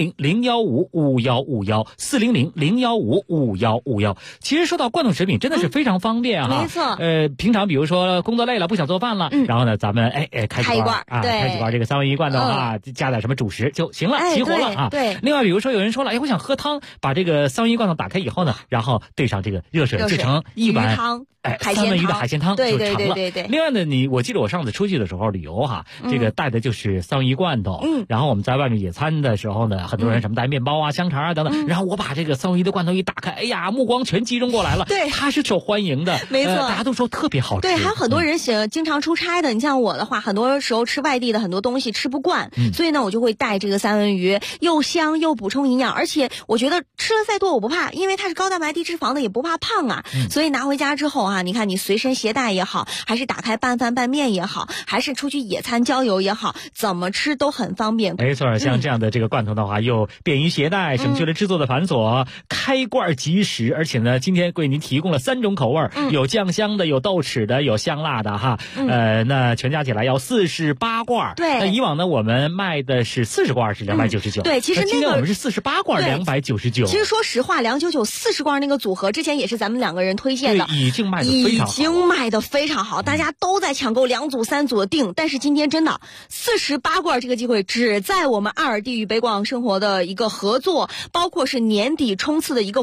400-015-5151，400-015-5151。其实说到罐头食品真的是非常方便哈， 没错。 平常比如说工作累了不想做饭了，然后呢咱们开几罐啊，开几罐这个三文鱼罐头啊，加点什么主食就行了，齐活了啊。 对。 另外比如说有人说了，我想喝汤，把这个三文鱼罐头打开以后呢，然后兑上这个热水制成一碗汤。 三文鱼的海鲜汤就成了。 对。 另外呢，我记得我上次出去的时候旅游哈，这个带的就是三文鱼罐头。然后我们在外面野餐的时候呢，很多人什么带面包啊、香肠啊等等。然后我把这个三文鱼的罐头一打开，哎呀，目光全集中过来了。 对， 它是受欢迎的， 没错， 大家都说特别好吃。 对，还有很多人经常出差的。你像我的话，很多时候吃外地的很多东西吃不惯，所以呢，我就会带这个三文鱼，又香又补充营养，而且我觉得吃了再多我不怕，因为它是高蛋白低脂肪的，也不怕胖啊。所以拿回家之后啊，你看你随身携带也好，还是打开拌饭拌面也好，还是出去野餐郊游也好，怎么吃都很方便。 没错，像这样的这个罐头的话，又便于携带，省去了制作的繁琐，开罐即食，而且呢，今天为您提供了3种口味，有酱香的，有豆豉的，有香辣的哈。那全加起来要48罐。 对。 那以往呢，我们卖的是40罐是299。 对，其实今天我们是48罐299。 其实说实话，299 40罐那个组合之前也是咱们2个人推荐的， 已经卖得非常好， 大家都在抢购2组3组的订。但是今天真的48罐这个机会只在我们阿尔蒂与北广生活的一个合作，包括是年底冲刺的一个回馈，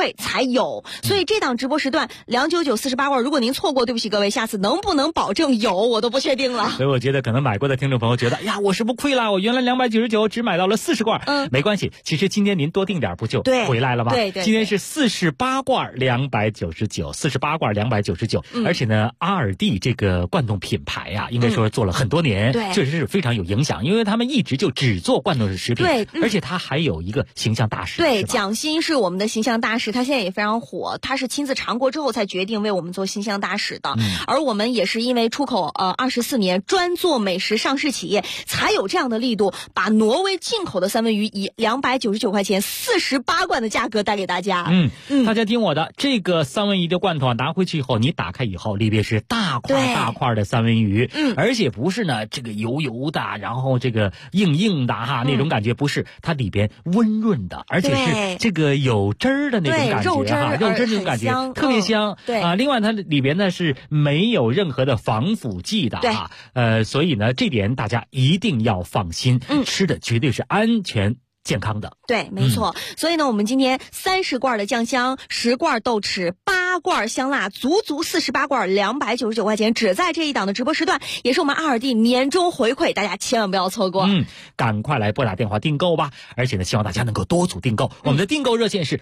会才有。所以这档直播时段299 48罐，如果您错过，对不起各位，下次能不能保证有我都不确定了。 所以我觉得可能买过的听众朋友觉得，呀，我是不是亏了？我原来299只买到了40罐，没关系，其实今天您多订点不就回来了吗？ 对， 今天是48罐299，48罐299，而且呢，阿尔蒂这个罐头品牌啊，应该说做了很多年，确实是非常有影响，因为他们一直就只做罐头食品，而且他还有一个形象大使， 对，蒋欣是我们的形象大使，他现在也非常火，他是亲自尝过之后才决定为我们做形象大使的，而我们也是因为出口24年专做美食上市企业，才有这样的力度，把挪威进口的三文鱼以299块钱48罐的价格带给大家。 大家听我的，这个三文鱼的罐头啊，拿回去以后，你打开以后，里边是大块的三文鱼，而且不是呢这个油油的，然后这个硬的哈，那种感觉不是，它里边温润的，而且是这个有汁儿的那种感觉哈，肉汁那种感觉特别香。另外它里边呢是没有任何的防腐剂的啊，所以呢这点大家一定要放心，吃的绝对是安全健康的。 对，没错。所以呢，我们今天30罐的酱香，10罐豆豉，8罐香辣，足48罐299块钱，只在这一档的直播时段，也是我们阿尔蒂年终回馈，大家千万不要错过。 赶快来拨打电话订购吧！而且呢，希望大家能够多组订购。我们的订购热线是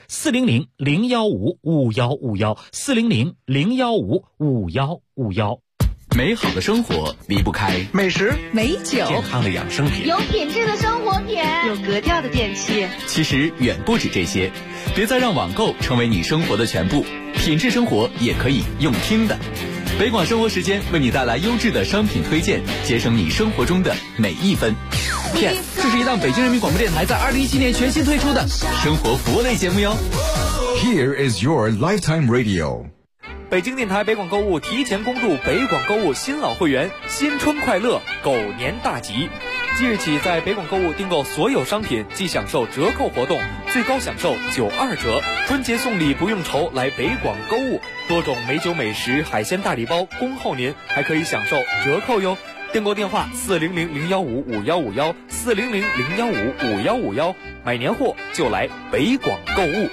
400-015-5151，400-015-5151。 美好的生活离不开美食、 美酒、 健康的养生品、 有品质的生活品、 有格调的电器。 其实远不止这些，别再让网购成为你生活的全部，品质生活也可以用听的。北广生活时间为你带来优质的商品推荐，节省你生活中的每一分。 这是一档北京人民广播电台在2017年全新推出的生活服务类节目哟。 Here is your lifetime radio。 北京电台北广购物提前恭祝北广购物新老会员新春快乐，狗年大吉！即日起，在北广购物订购所有商品即享受折扣活动，最高享受92折。春节送礼不用愁，来北广购物，多种美酒美食、海鲜大礼包恭候您，还可以享受折扣哟。订购电话400-015-5151，400-015-5151，买年货就来北广购物。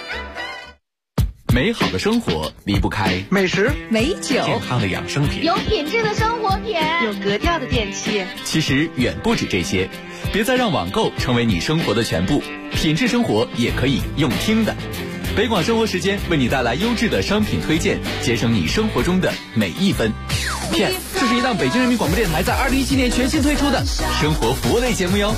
美好的生活离不开美食、 美酒、 健康的养生品、 有品质的生活品、 有格调的电器。 其实远不止这些，别再让网购成为你生活的全部，品质生活也可以用听的。北广生活时间为你带来优质的商品推荐，节省你生活中的每一分。 这是一档北京人民广播电台在2017年全新推出的生活服务类节目哟。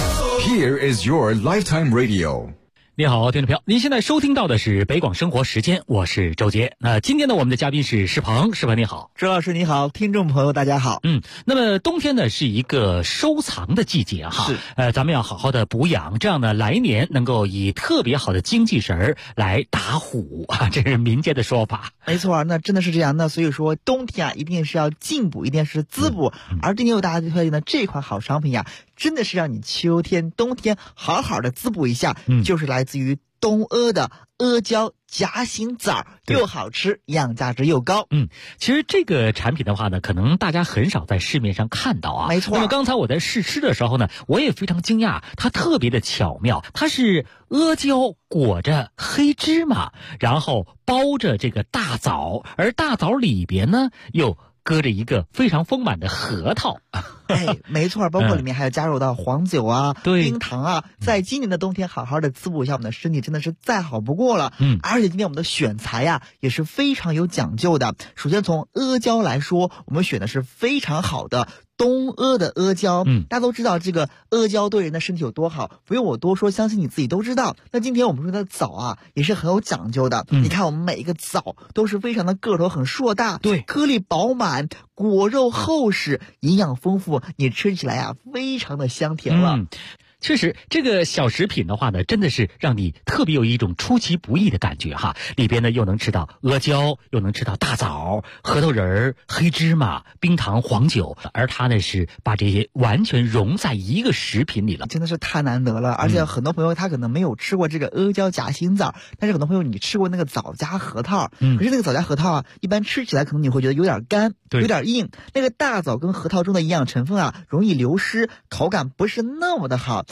Here is your lifetime radio。 你好，听众朋友，您现在收听到的是北广生活时间，我是周杰。那今天呢，我们的嘉宾是施鹏，施鹏你好。 周老师你好，听众朋友大家好。 那么冬天呢是一个收藏的季节哈，咱们要好好的补养，这样呢来年能够以特别好的精气神儿来打虎啊，这是民间的说法。 没错，那真的是这样。那所以说冬天啊，一定是要进补，一定是滋补。而今天为大家推荐的这款好商品呀，真的是让你秋天、冬天好好的滋补一下，就是来自于东阿的阿胶夹心枣，又好吃，营养价值又高。 其实这个产品的话呢，可能大家很少在市面上看到啊。 没错。 那么刚才我在试吃的时候呢，我也非常惊讶，它特别的巧妙，它是阿胶裹着黑芝麻，然后包着这个大枣，而大枣里边呢又搁着一个非常丰满的核桃。 没错，包括里面还有加入到黄酒啊、冰糖啊，在今年的冬天好好的滋补一下我们的身体，真的是再好不过了。而且今天我们的选材呀也是非常有讲究的。首先从阿胶来说，我们选的是非常好的东阿的阿胶。大家都知道这个阿胶对人的身体有多好，不用我多说，相信你自己都知道。那今天我们说的枣啊也是很有讲究的。你看我们每一个枣都是非常的个头很硕大，颗粒饱满，果肉厚实，营养丰富，你吃起来啊非常的香甜了。 确实，这个小食品的话呢，真的是让你特别有一种出其不意的感觉哈。里边呢又能吃到阿胶，又能吃到大枣、核桃仁儿、黑芝麻、冰糖、黄酒，而它呢是把这些完全融在一个食品里了， 真的是太难得了。而且很多朋友他可能没有吃过这个阿胶夹心枣，但是很多朋友你吃过那个枣夹核桃，可是那个枣夹核桃啊，一般吃起来可能你会觉得有点干，有点硬。那个大枣跟核桃中的营养成分啊，容易流失，口感不是那么的好。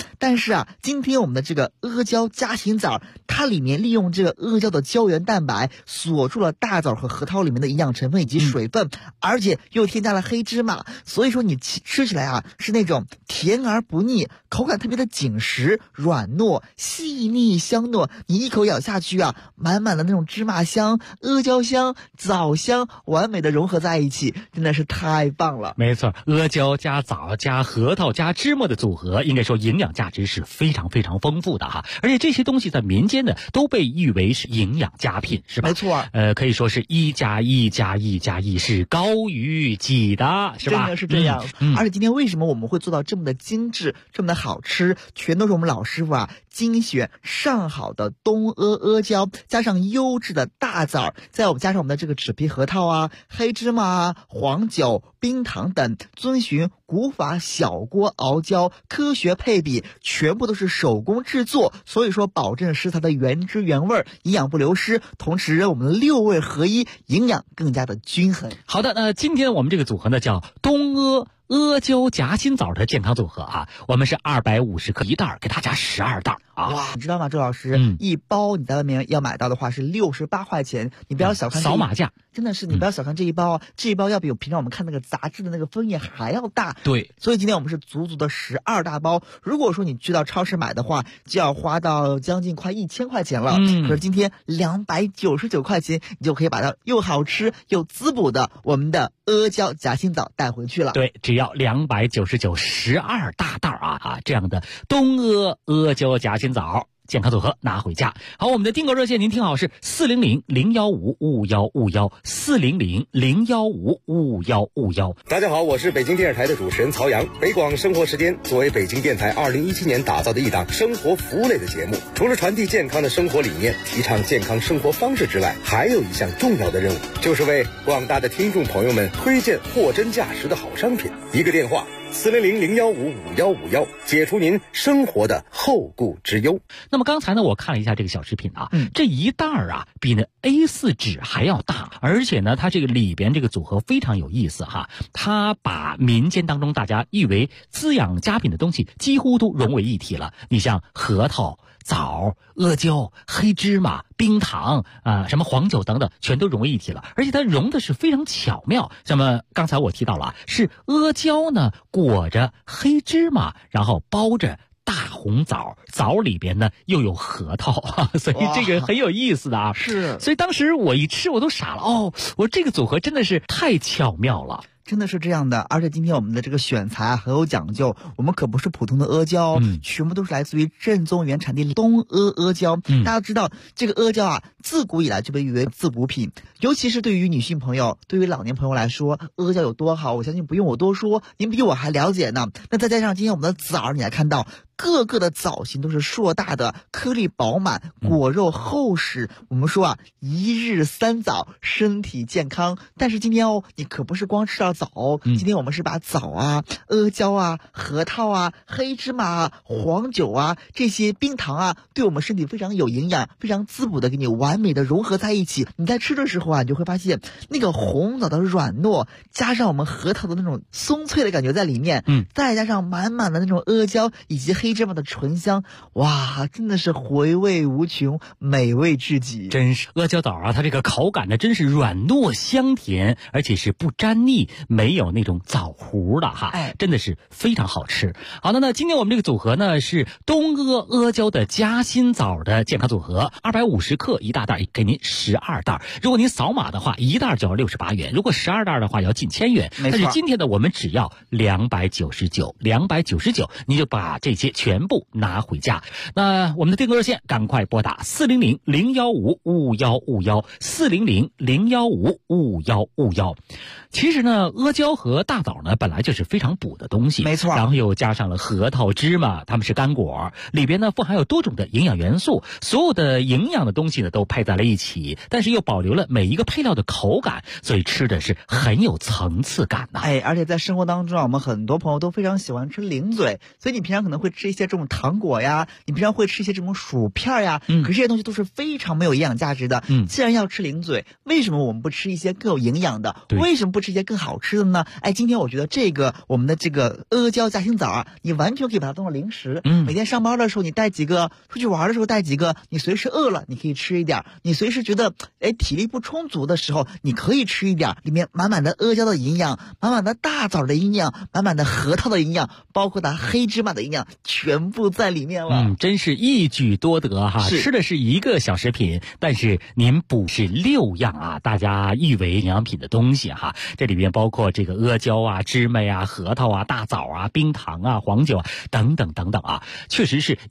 但是啊，今天我们的这个阿胶夹心枣，它里面利用这个阿胶的胶原蛋白锁住了大枣和核桃里面的营养成分以及水分，而且又添加了黑芝麻，所以说你吃起来啊是那种甜而不腻，口感特别的紧实软糯，细腻香糯，你一口咬下去啊，满满的那种芝麻香、阿胶香、枣香完美的融合在一起，真的是太棒了。 没错，阿胶加枣加核桃加芝麻的组合，应该说营养价值是非常非常丰富的哈。而且这些东西在民间呢都被誉为是营养佳品，是吧？ 没错， 可以说是1+1+1+1是高于几的，是吧？ 真的是这样。而且今天为什么我们会做到这么的精致，这么的好吃，全都是我们老师傅啊精选上好的东阿胶，加上优质的大枣，再加上我们的这个纸皮核桃啊、黑芝麻啊、黄酒、冰糖等，遵循古法小锅熬胶，科学配比，全部都是手工制作，所以说保证食材的原汁原味，营养不流失，同时我们的6味合一，营养更加的均衡。 好的，那今天我们这个组合呢叫东阿胶夹心枣的健康组合啊，我们是250克一袋，给大家12袋啊。 哇，你知道吗，周老师，一包你在外面要买到的话是68块钱，你不要小看扫码价， 真的是你不要小看这一包啊，这一包要比平常我们看那个杂志的那个封页还要大。 对， 所以今天我们是足足的12大包。如果说你去到超市买的话，就要花到将近快1000块钱了。可是今天299块钱，你就可以把它又好吃又滋补的我们的阿胶夹心枣带回去了。 对，只要299 12大袋这样的东阿胶夹心枣健康组合拿回家。好，我们的订购热线您听好是400-015-515，400-015-515。 大家好，我是北京电视台的主持人曹阳。北广生活时间作为北京电台2017年打造的一档生活服务类的节目，除了传递健康的生活理念，提倡健康生活方式之外，还有一项重要的任务，就是为广大的听众朋友们推荐货真价实的好商品。一个电话400-015-5151，解除您生活的后顾之忧。 那么刚才呢，我看了一下这个小视频啊，这一袋啊比那 A4 纸还要大，而且呢，它这个里边这个组合非常有意思哈，它把民间当中大家誉为滋养佳品的东西几乎都融为一体了。你像核桃、枣、阿胶、黑芝麻、冰糖什么黄酒等等，全都融为一体了，而且它融的是非常巧妙。那么刚才我提到了，是阿胶呢裹着黑芝麻，然后包着大红枣，枣里边呢又有核桃，所以这个很有意思的啊。 是， 所以当时我一吃我都傻了，我这个组合真的是太巧妙了。 真的是这样的，而且今天我们的这个选材啊很有讲究，我们可不是普通的阿胶，全部都是来自于正宗原产地东阿胶。大家知道这个阿胶啊，自古以来就被誉为滋补品，尤其是对于女性朋友、对于老年朋友来说，阿胶有多好，我相信不用我多说，您比我还了解呢。那再加上今天我们的枣，你来看到各个的枣形都是硕大的，颗粒饱满，果肉厚实。我们说啊，一日3枣，身体健康。但是今天你可不是光吃到枣今天我们是把枣啊、阿胶啊、核桃啊、黑芝麻啊、黄酒啊这些冰糖啊，对我们身体非常有营养、非常滋补的，给你完美的融合在一起。你在吃的时候啊，你就会发现那个红枣的软糯，加上我们核桃的那种松脆的感觉在里面，再加上满满的那种阿胶以及黑芝麻的醇香，哇，真的是回味无穷，美味至极。 真是阿胶枣啊，它这个口感呢，真是软糯香甜，而且是不沾腻，没有那种枣糊的哈，真的是非常好吃。好的，那今天我们这个组合呢是东阿胶的夹心枣的健康组合，250克一大袋，给您12袋。如果您扫码的话，一袋就要68元，如果12袋的话要近1000元。但是今天呢，我们只要299，您就把这些全部拿回家。那我们的订购热线赶快拨打400-015-5151，400-015-5151。其实呢，阿胶和大枣呢本来就是非常补的东西， 没错， 然后又加上了核桃、芝麻，它们是干果，里边呢富含有多种的营养元素，所有的营养的东西呢都配在了一起，但是又保留了每一个配料的口感，所以吃的是很有层次感的。 而且在生活当中啊，我们很多朋友都非常喜欢吃零嘴，所以你平常可能会吃吃一些这种糖果呀，你平常会吃一些这种薯片呀，可是这些东西都是非常没有营养价值的。既然要吃零嘴，为什么我们不吃一些更有营养的？为什么不吃一些更好吃的呢？哎，今天我觉得我们的这个阿胶夹心枣啊，你完全可以把它当做零食。每天上班的时候你带几个，出去玩的时候带几个，你随时饿了你可以吃一点，你随时觉得体力不充足的时候你可以吃一点，里面满满的阿胶的营养，满满的大枣的营养，满满的核桃的营养，包括它黑芝麻的营养，全部在里面了。 真是一举多得哈！吃的是一个小食品，但是您补是6样啊，大家誉为营养品的东西哈。这里边包括这个阿胶啊、芝麻呀、核桃啊、大枣啊、冰糖啊、黄酒啊等等等等啊，确实是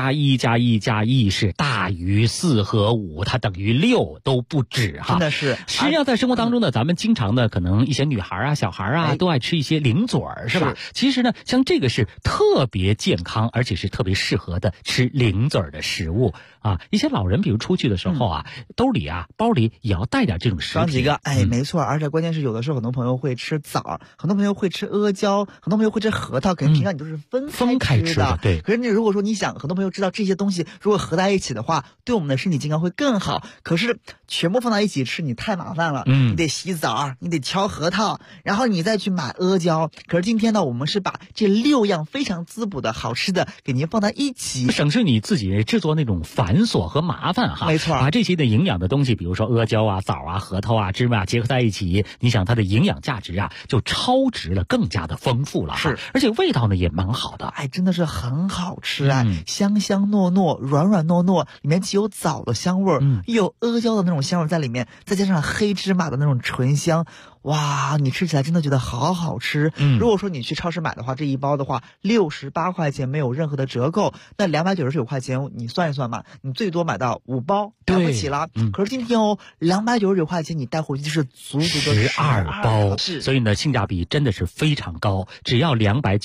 1+1+1+1是大于4和5，它等于6都不止哈。 真的是。 实际上在生活当中呢，咱们经常呢，可能一些女孩啊、小孩啊都爱吃一些零嘴儿，是吧？其实呢，像这个是特别健康，而且是特别适合的吃零嘴儿的食物啊。一些老人比如出去的时候啊，兜里啊、包里也要带点这种食品。 装几个，没错。而且关键是有的时候很多朋友会吃枣，很多朋友会吃阿胶，很多朋友会吃核桃，可能平常你都是分开吃的。 对。 可是你如果说你想，很多朋友知道这些东西如果合在一起的话，对我们的身体健康会更好。可是全部放在一起吃，你太麻烦了。你得洗枣，你得敲核桃，然后你再去买阿胶。可是今天呢，我们是把这6样非常滋补的好吃的给您放在一起， 省去你自己制作那种繁琐和麻烦哈。 没错。 把这些的营养的东西，比如说阿胶啊、枣啊、核桃啊、芝麻啊结合在一起，你想它的营养价值啊就超值了，更加的丰富了。 是。 而且味道呢也蛮好的。 真的是很好吃香香糯糯，软软糯糯，里面既有枣的香味儿，又有阿胶的那种香味在里面，再加上黑芝麻的那种醇香。哇，你吃起来真的觉得好好吃。如果说你去超市买的话，这一包的话68块钱没有任何的折扣，那299块钱你算一算嘛，你最多买到5包了不起了。可是今天299块钱你带回去就是足足的 12包，所以呢性价比真的是非常高，只要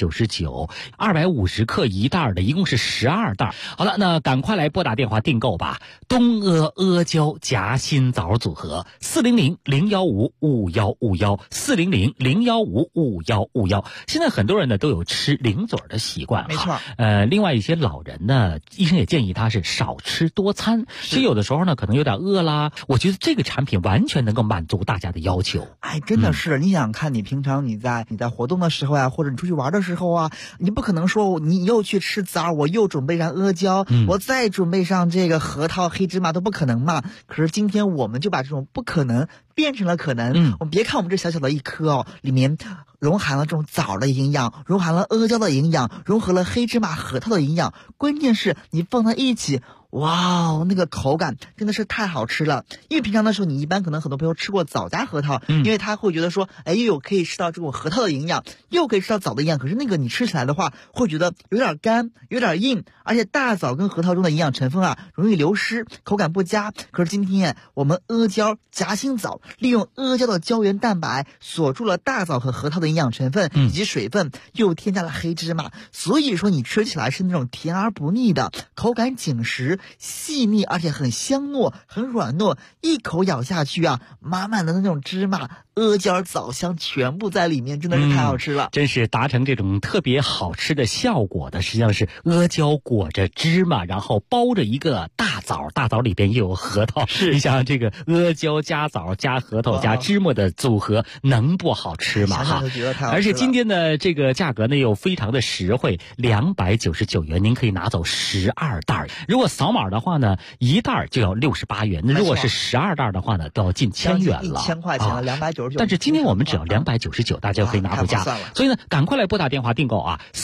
299，250克一袋的，一共是12袋。好了，那赶快来拨打电话订购吧，东阿胶夹心枣组合，400-015-5151，400-015-5151。现在很多人呢都有吃零嘴的习惯， 没错。 另外一些老人呢，医生也建议他是少吃多餐，所以有的时候呢可能有点饿啦。我觉得这个产品完全能够满足大家的要求。 真的是。你想看，你平常你在活动的时候呀，或者你出去玩的时候啊，你不可能说你又去吃枣，我又准备上阿胶，我再准备上这个核桃、黑芝麻，都不可能嘛。可是今天我们就把这种不可能变成了可能。我们别看我们这小小的一颗里面融含了这种枣的营养，融含了阿胶的营养，融合了黑芝麻、核桃的营养，关键是你放在一起，哇，那个口感真的是太好吃了。因为平常的时候你一般可能很多朋友吃过枣加核桃，因为他会觉得说又有可以吃到这种核桃的营养，又可以吃到枣的营养，可是那个你吃起来的话会觉得有点干，有点硬，而且大枣跟核桃中的营养成分容易流失，口感不佳。可是今天我们阿胶夹心枣利用阿胶的胶原蛋白锁住了大枣和核桃的营养成分以及水分，又添加了黑芝麻，所以说你吃起来是那种甜而不腻的，口感紧实细腻，而且很香糯，很软糯，一口咬下去满满的那种芝麻、阿胶、枣香全部在里面，真的是太好吃了。 真是达成这种特别好吃的效果的，实际上是阿胶裹着芝麻，然后包着一个大枣，大枣里边又有核桃。你想这个阿胶加枣加核桃加芝麻的组合能不好吃吗？而且今天的这个价格呢又非常的实惠，299元您可以拿走12袋。如果扫码的话呢，一袋就要68元，那如果是12袋的话呢，都要近1000元了 ，1000块钱了，299。 但是今天我们只要299，大家就可以拿回家。所以呢，赶快来拨打电话订购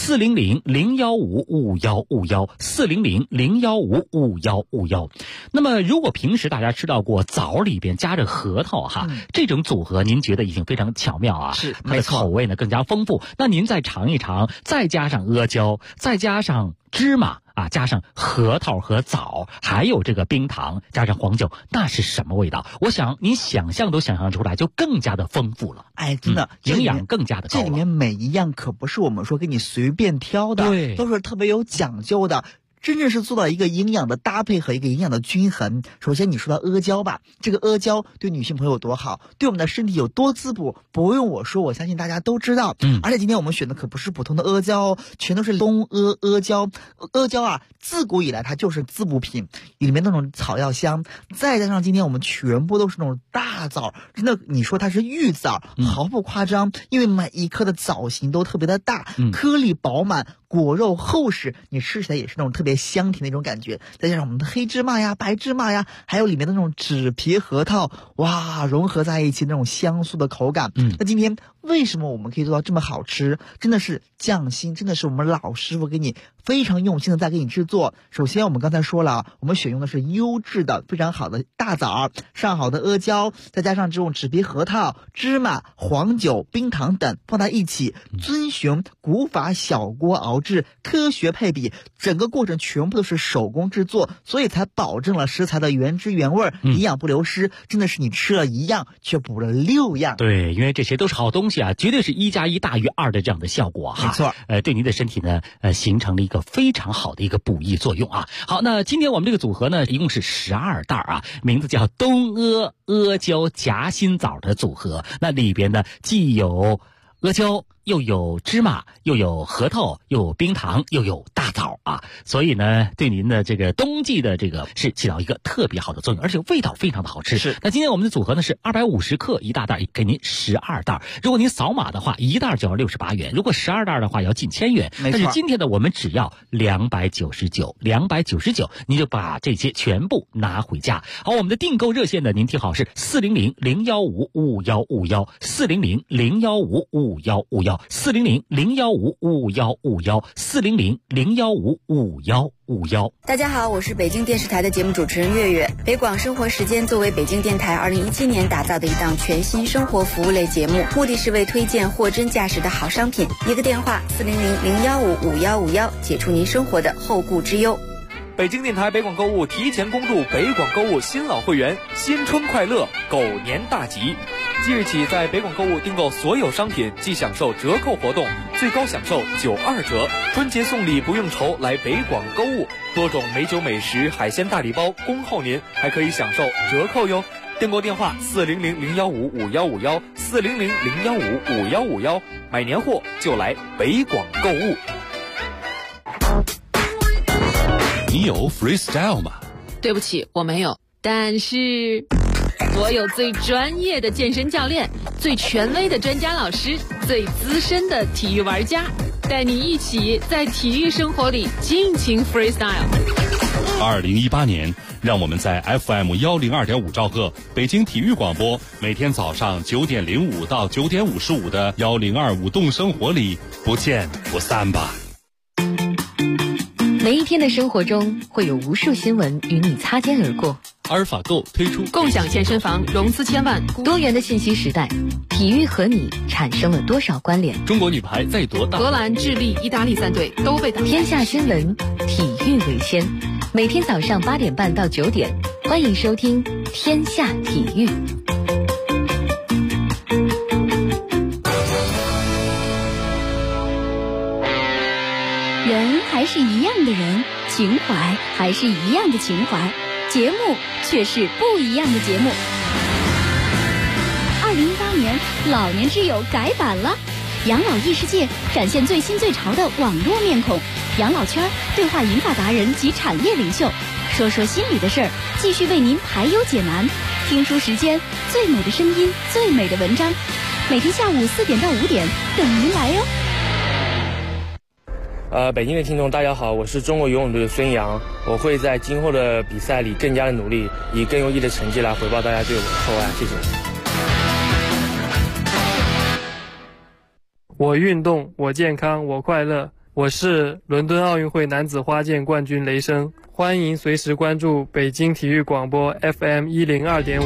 400-015-5151，400-015-5151。那么如果平时大家吃到过枣里边加着核桃这种组合您觉得已经非常巧妙是它的口味呢更加丰富。那您再尝一尝，再加上阿胶，再加上芝麻加上核桃和枣，还有这个冰糖，加上黄酒，那是什么味道？我想你想象都想象出来，就更加的丰富了。 真的， 营养更加的高了。 这里面每一样可不是我们说给你随便挑的， 对， 都是特别有讲究的。 真正是做到一个营养的搭配和一个营养的均衡。首先你说到阿胶吧，这个阿胶对女性朋友有多好，对我们的身体有多滋补，不用我说，我相信大家都知道。而且今天我们选的可不是普通的阿胶，全都是东阿阿胶。阿胶啊，自古以来它就是滋补品，里面那种草药香，再加上今天我们全部都是那种大枣，真的你说它是玉枣，毫不夸张，因为每一颗的枣形都特别的大，颗粒饱满，果肉厚实，你吃起来也是那种特别香甜的一种感觉。再加上我们的黑芝麻呀、白芝麻呀，还有里面的那种纸皮核桃，哇，融合在一起那种香酥的口感。那今天为什么我们可以做到这么好吃？真的是匠心，真的是我们老师傅给你非常用心的在给你制作。首先我们刚才说了，我们选用的是优质的非常好的大枣，上好的阿胶，再加上这种纸皮核桃、芝麻、黄酒、冰糖等放在一起，遵循古法小锅熬制，科学配比，整个过程全部都是手工制作，所以才保证了食材的原汁原味，营养不流失。真的是你吃了一样却补了6样。 对，因为这些都是好东西啊，绝对是1+1大于2的这样的效果哈。 没错， 对您的身体呢，形成了一个非常好的一个补益作用啊。好，那今天我们这个组合呢，一共是12袋啊，名字叫东阿阿胶夹心枣的组合。那里边呢，既有阿胶，又有芝麻，又有核桃，又有冰糖，又有大枣啊，所以呢，对您的这个冬季的这个是起到一个特别好的作用，而且味道非常的好吃。是。那今天我们的组合呢是250克一大袋，给您12袋。如果您扫码的话，一袋就要68元；如果12袋的话，要近1000元。但是今天呢，我们只要299，您就把这些全部拿回家。好，我们的订购热线呢，您听好是400-015-5151，400-015-5151，400-015-5151。 大家好，我是北京电视台的节目主持人月月。北广生活时间作为北京电台2017年打造的一档全新生活服务类节目，目的是为推荐货真价实的好商品。一个电话400-015-5151，解除您生活的后顾之忧。 北京电台北广购物提前恭祝北广购物新老会员新春快乐，狗年大吉！即日起，在北广购物订购所有商品即享受折扣活动，最高享受92折。春节送礼不用愁，来北广购物，多种美酒美食、海鲜大礼包恭候您，还可以享受折扣哟。订购电话400-015-5151，400-015-5151，买年货就来北广购物。 你有 freestyle 吗？ 对不起，我没有。但是我有最专业的健身教练，最权威的专家老师，最资深的体育玩家，带你一起在体育生活里尽情 freestyle。 2018年，让我们在 FM 102.5兆赫北京体育广播，每天早上9点05到9点55的102舞动生活里不见不散吧。 每一天的生活中会有无数新闻与你擦肩而过。 阿尔法购推出共享健身房，融资1000万。 多元的信息时代，体育和你产生了多少关联？ 中国女排在夺大， 荷兰、智利、意大利3队都被打。 天下新闻，体育为先。每天早上8点半到9点，欢迎收听《天下体育》。 人还是一样的人，情怀还是一样的情怀，节目却是不一样的节目。2018年，老年之友改版了，养老异世界展现最新最潮的网络面孔，养老圈对话银发达人及产业领袖，说说心里的事儿，继续为您排忧解难。听书时间，最美的声音，最美的文章，每天下午4点到5点等您来哟。 北京的听众大家好，我是中国游泳队的孙杨，我会在今后的比赛里更加的努力，以更优异的成绩来回报大家对我的厚爱，谢谢。 我运动，我健康，我快乐。我是伦敦奥运会男子花剑冠军雷声，欢迎随时关注北京体育广播 FM 102.5。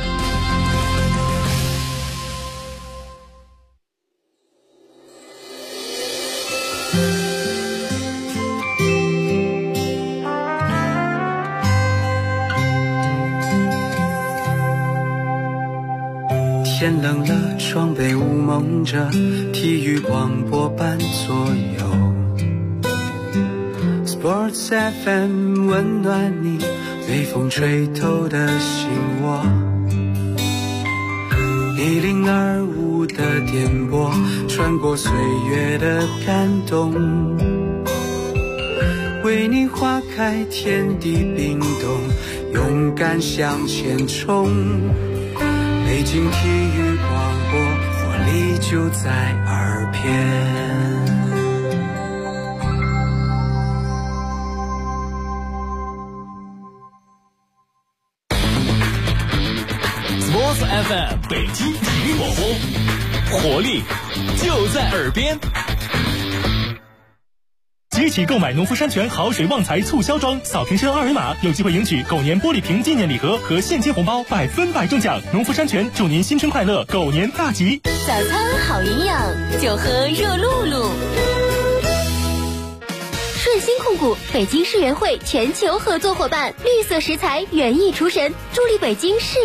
天冷了，窗被雾蒙着，体育广播伴左右。 Sports FM 温暖你被风吹透的心窝，102.5的电波穿过岁月的感动，为你花开天地冰冻，勇敢向前冲。北京体育广播，活力就在耳边。 Sports FM 北京体育广播，活力就在耳边。即起购买农夫山泉好水旺财促销装，扫瓶身2维码，有机会赢取狗年玻璃瓶纪念礼盒和现金红包，100%中奖。农夫山泉祝您新春快乐，狗年大吉！ 早餐好营养，就喝热露露。顺鑫控股北京世园会全球合作伙伴，绿色食材园艺厨神，助力北京市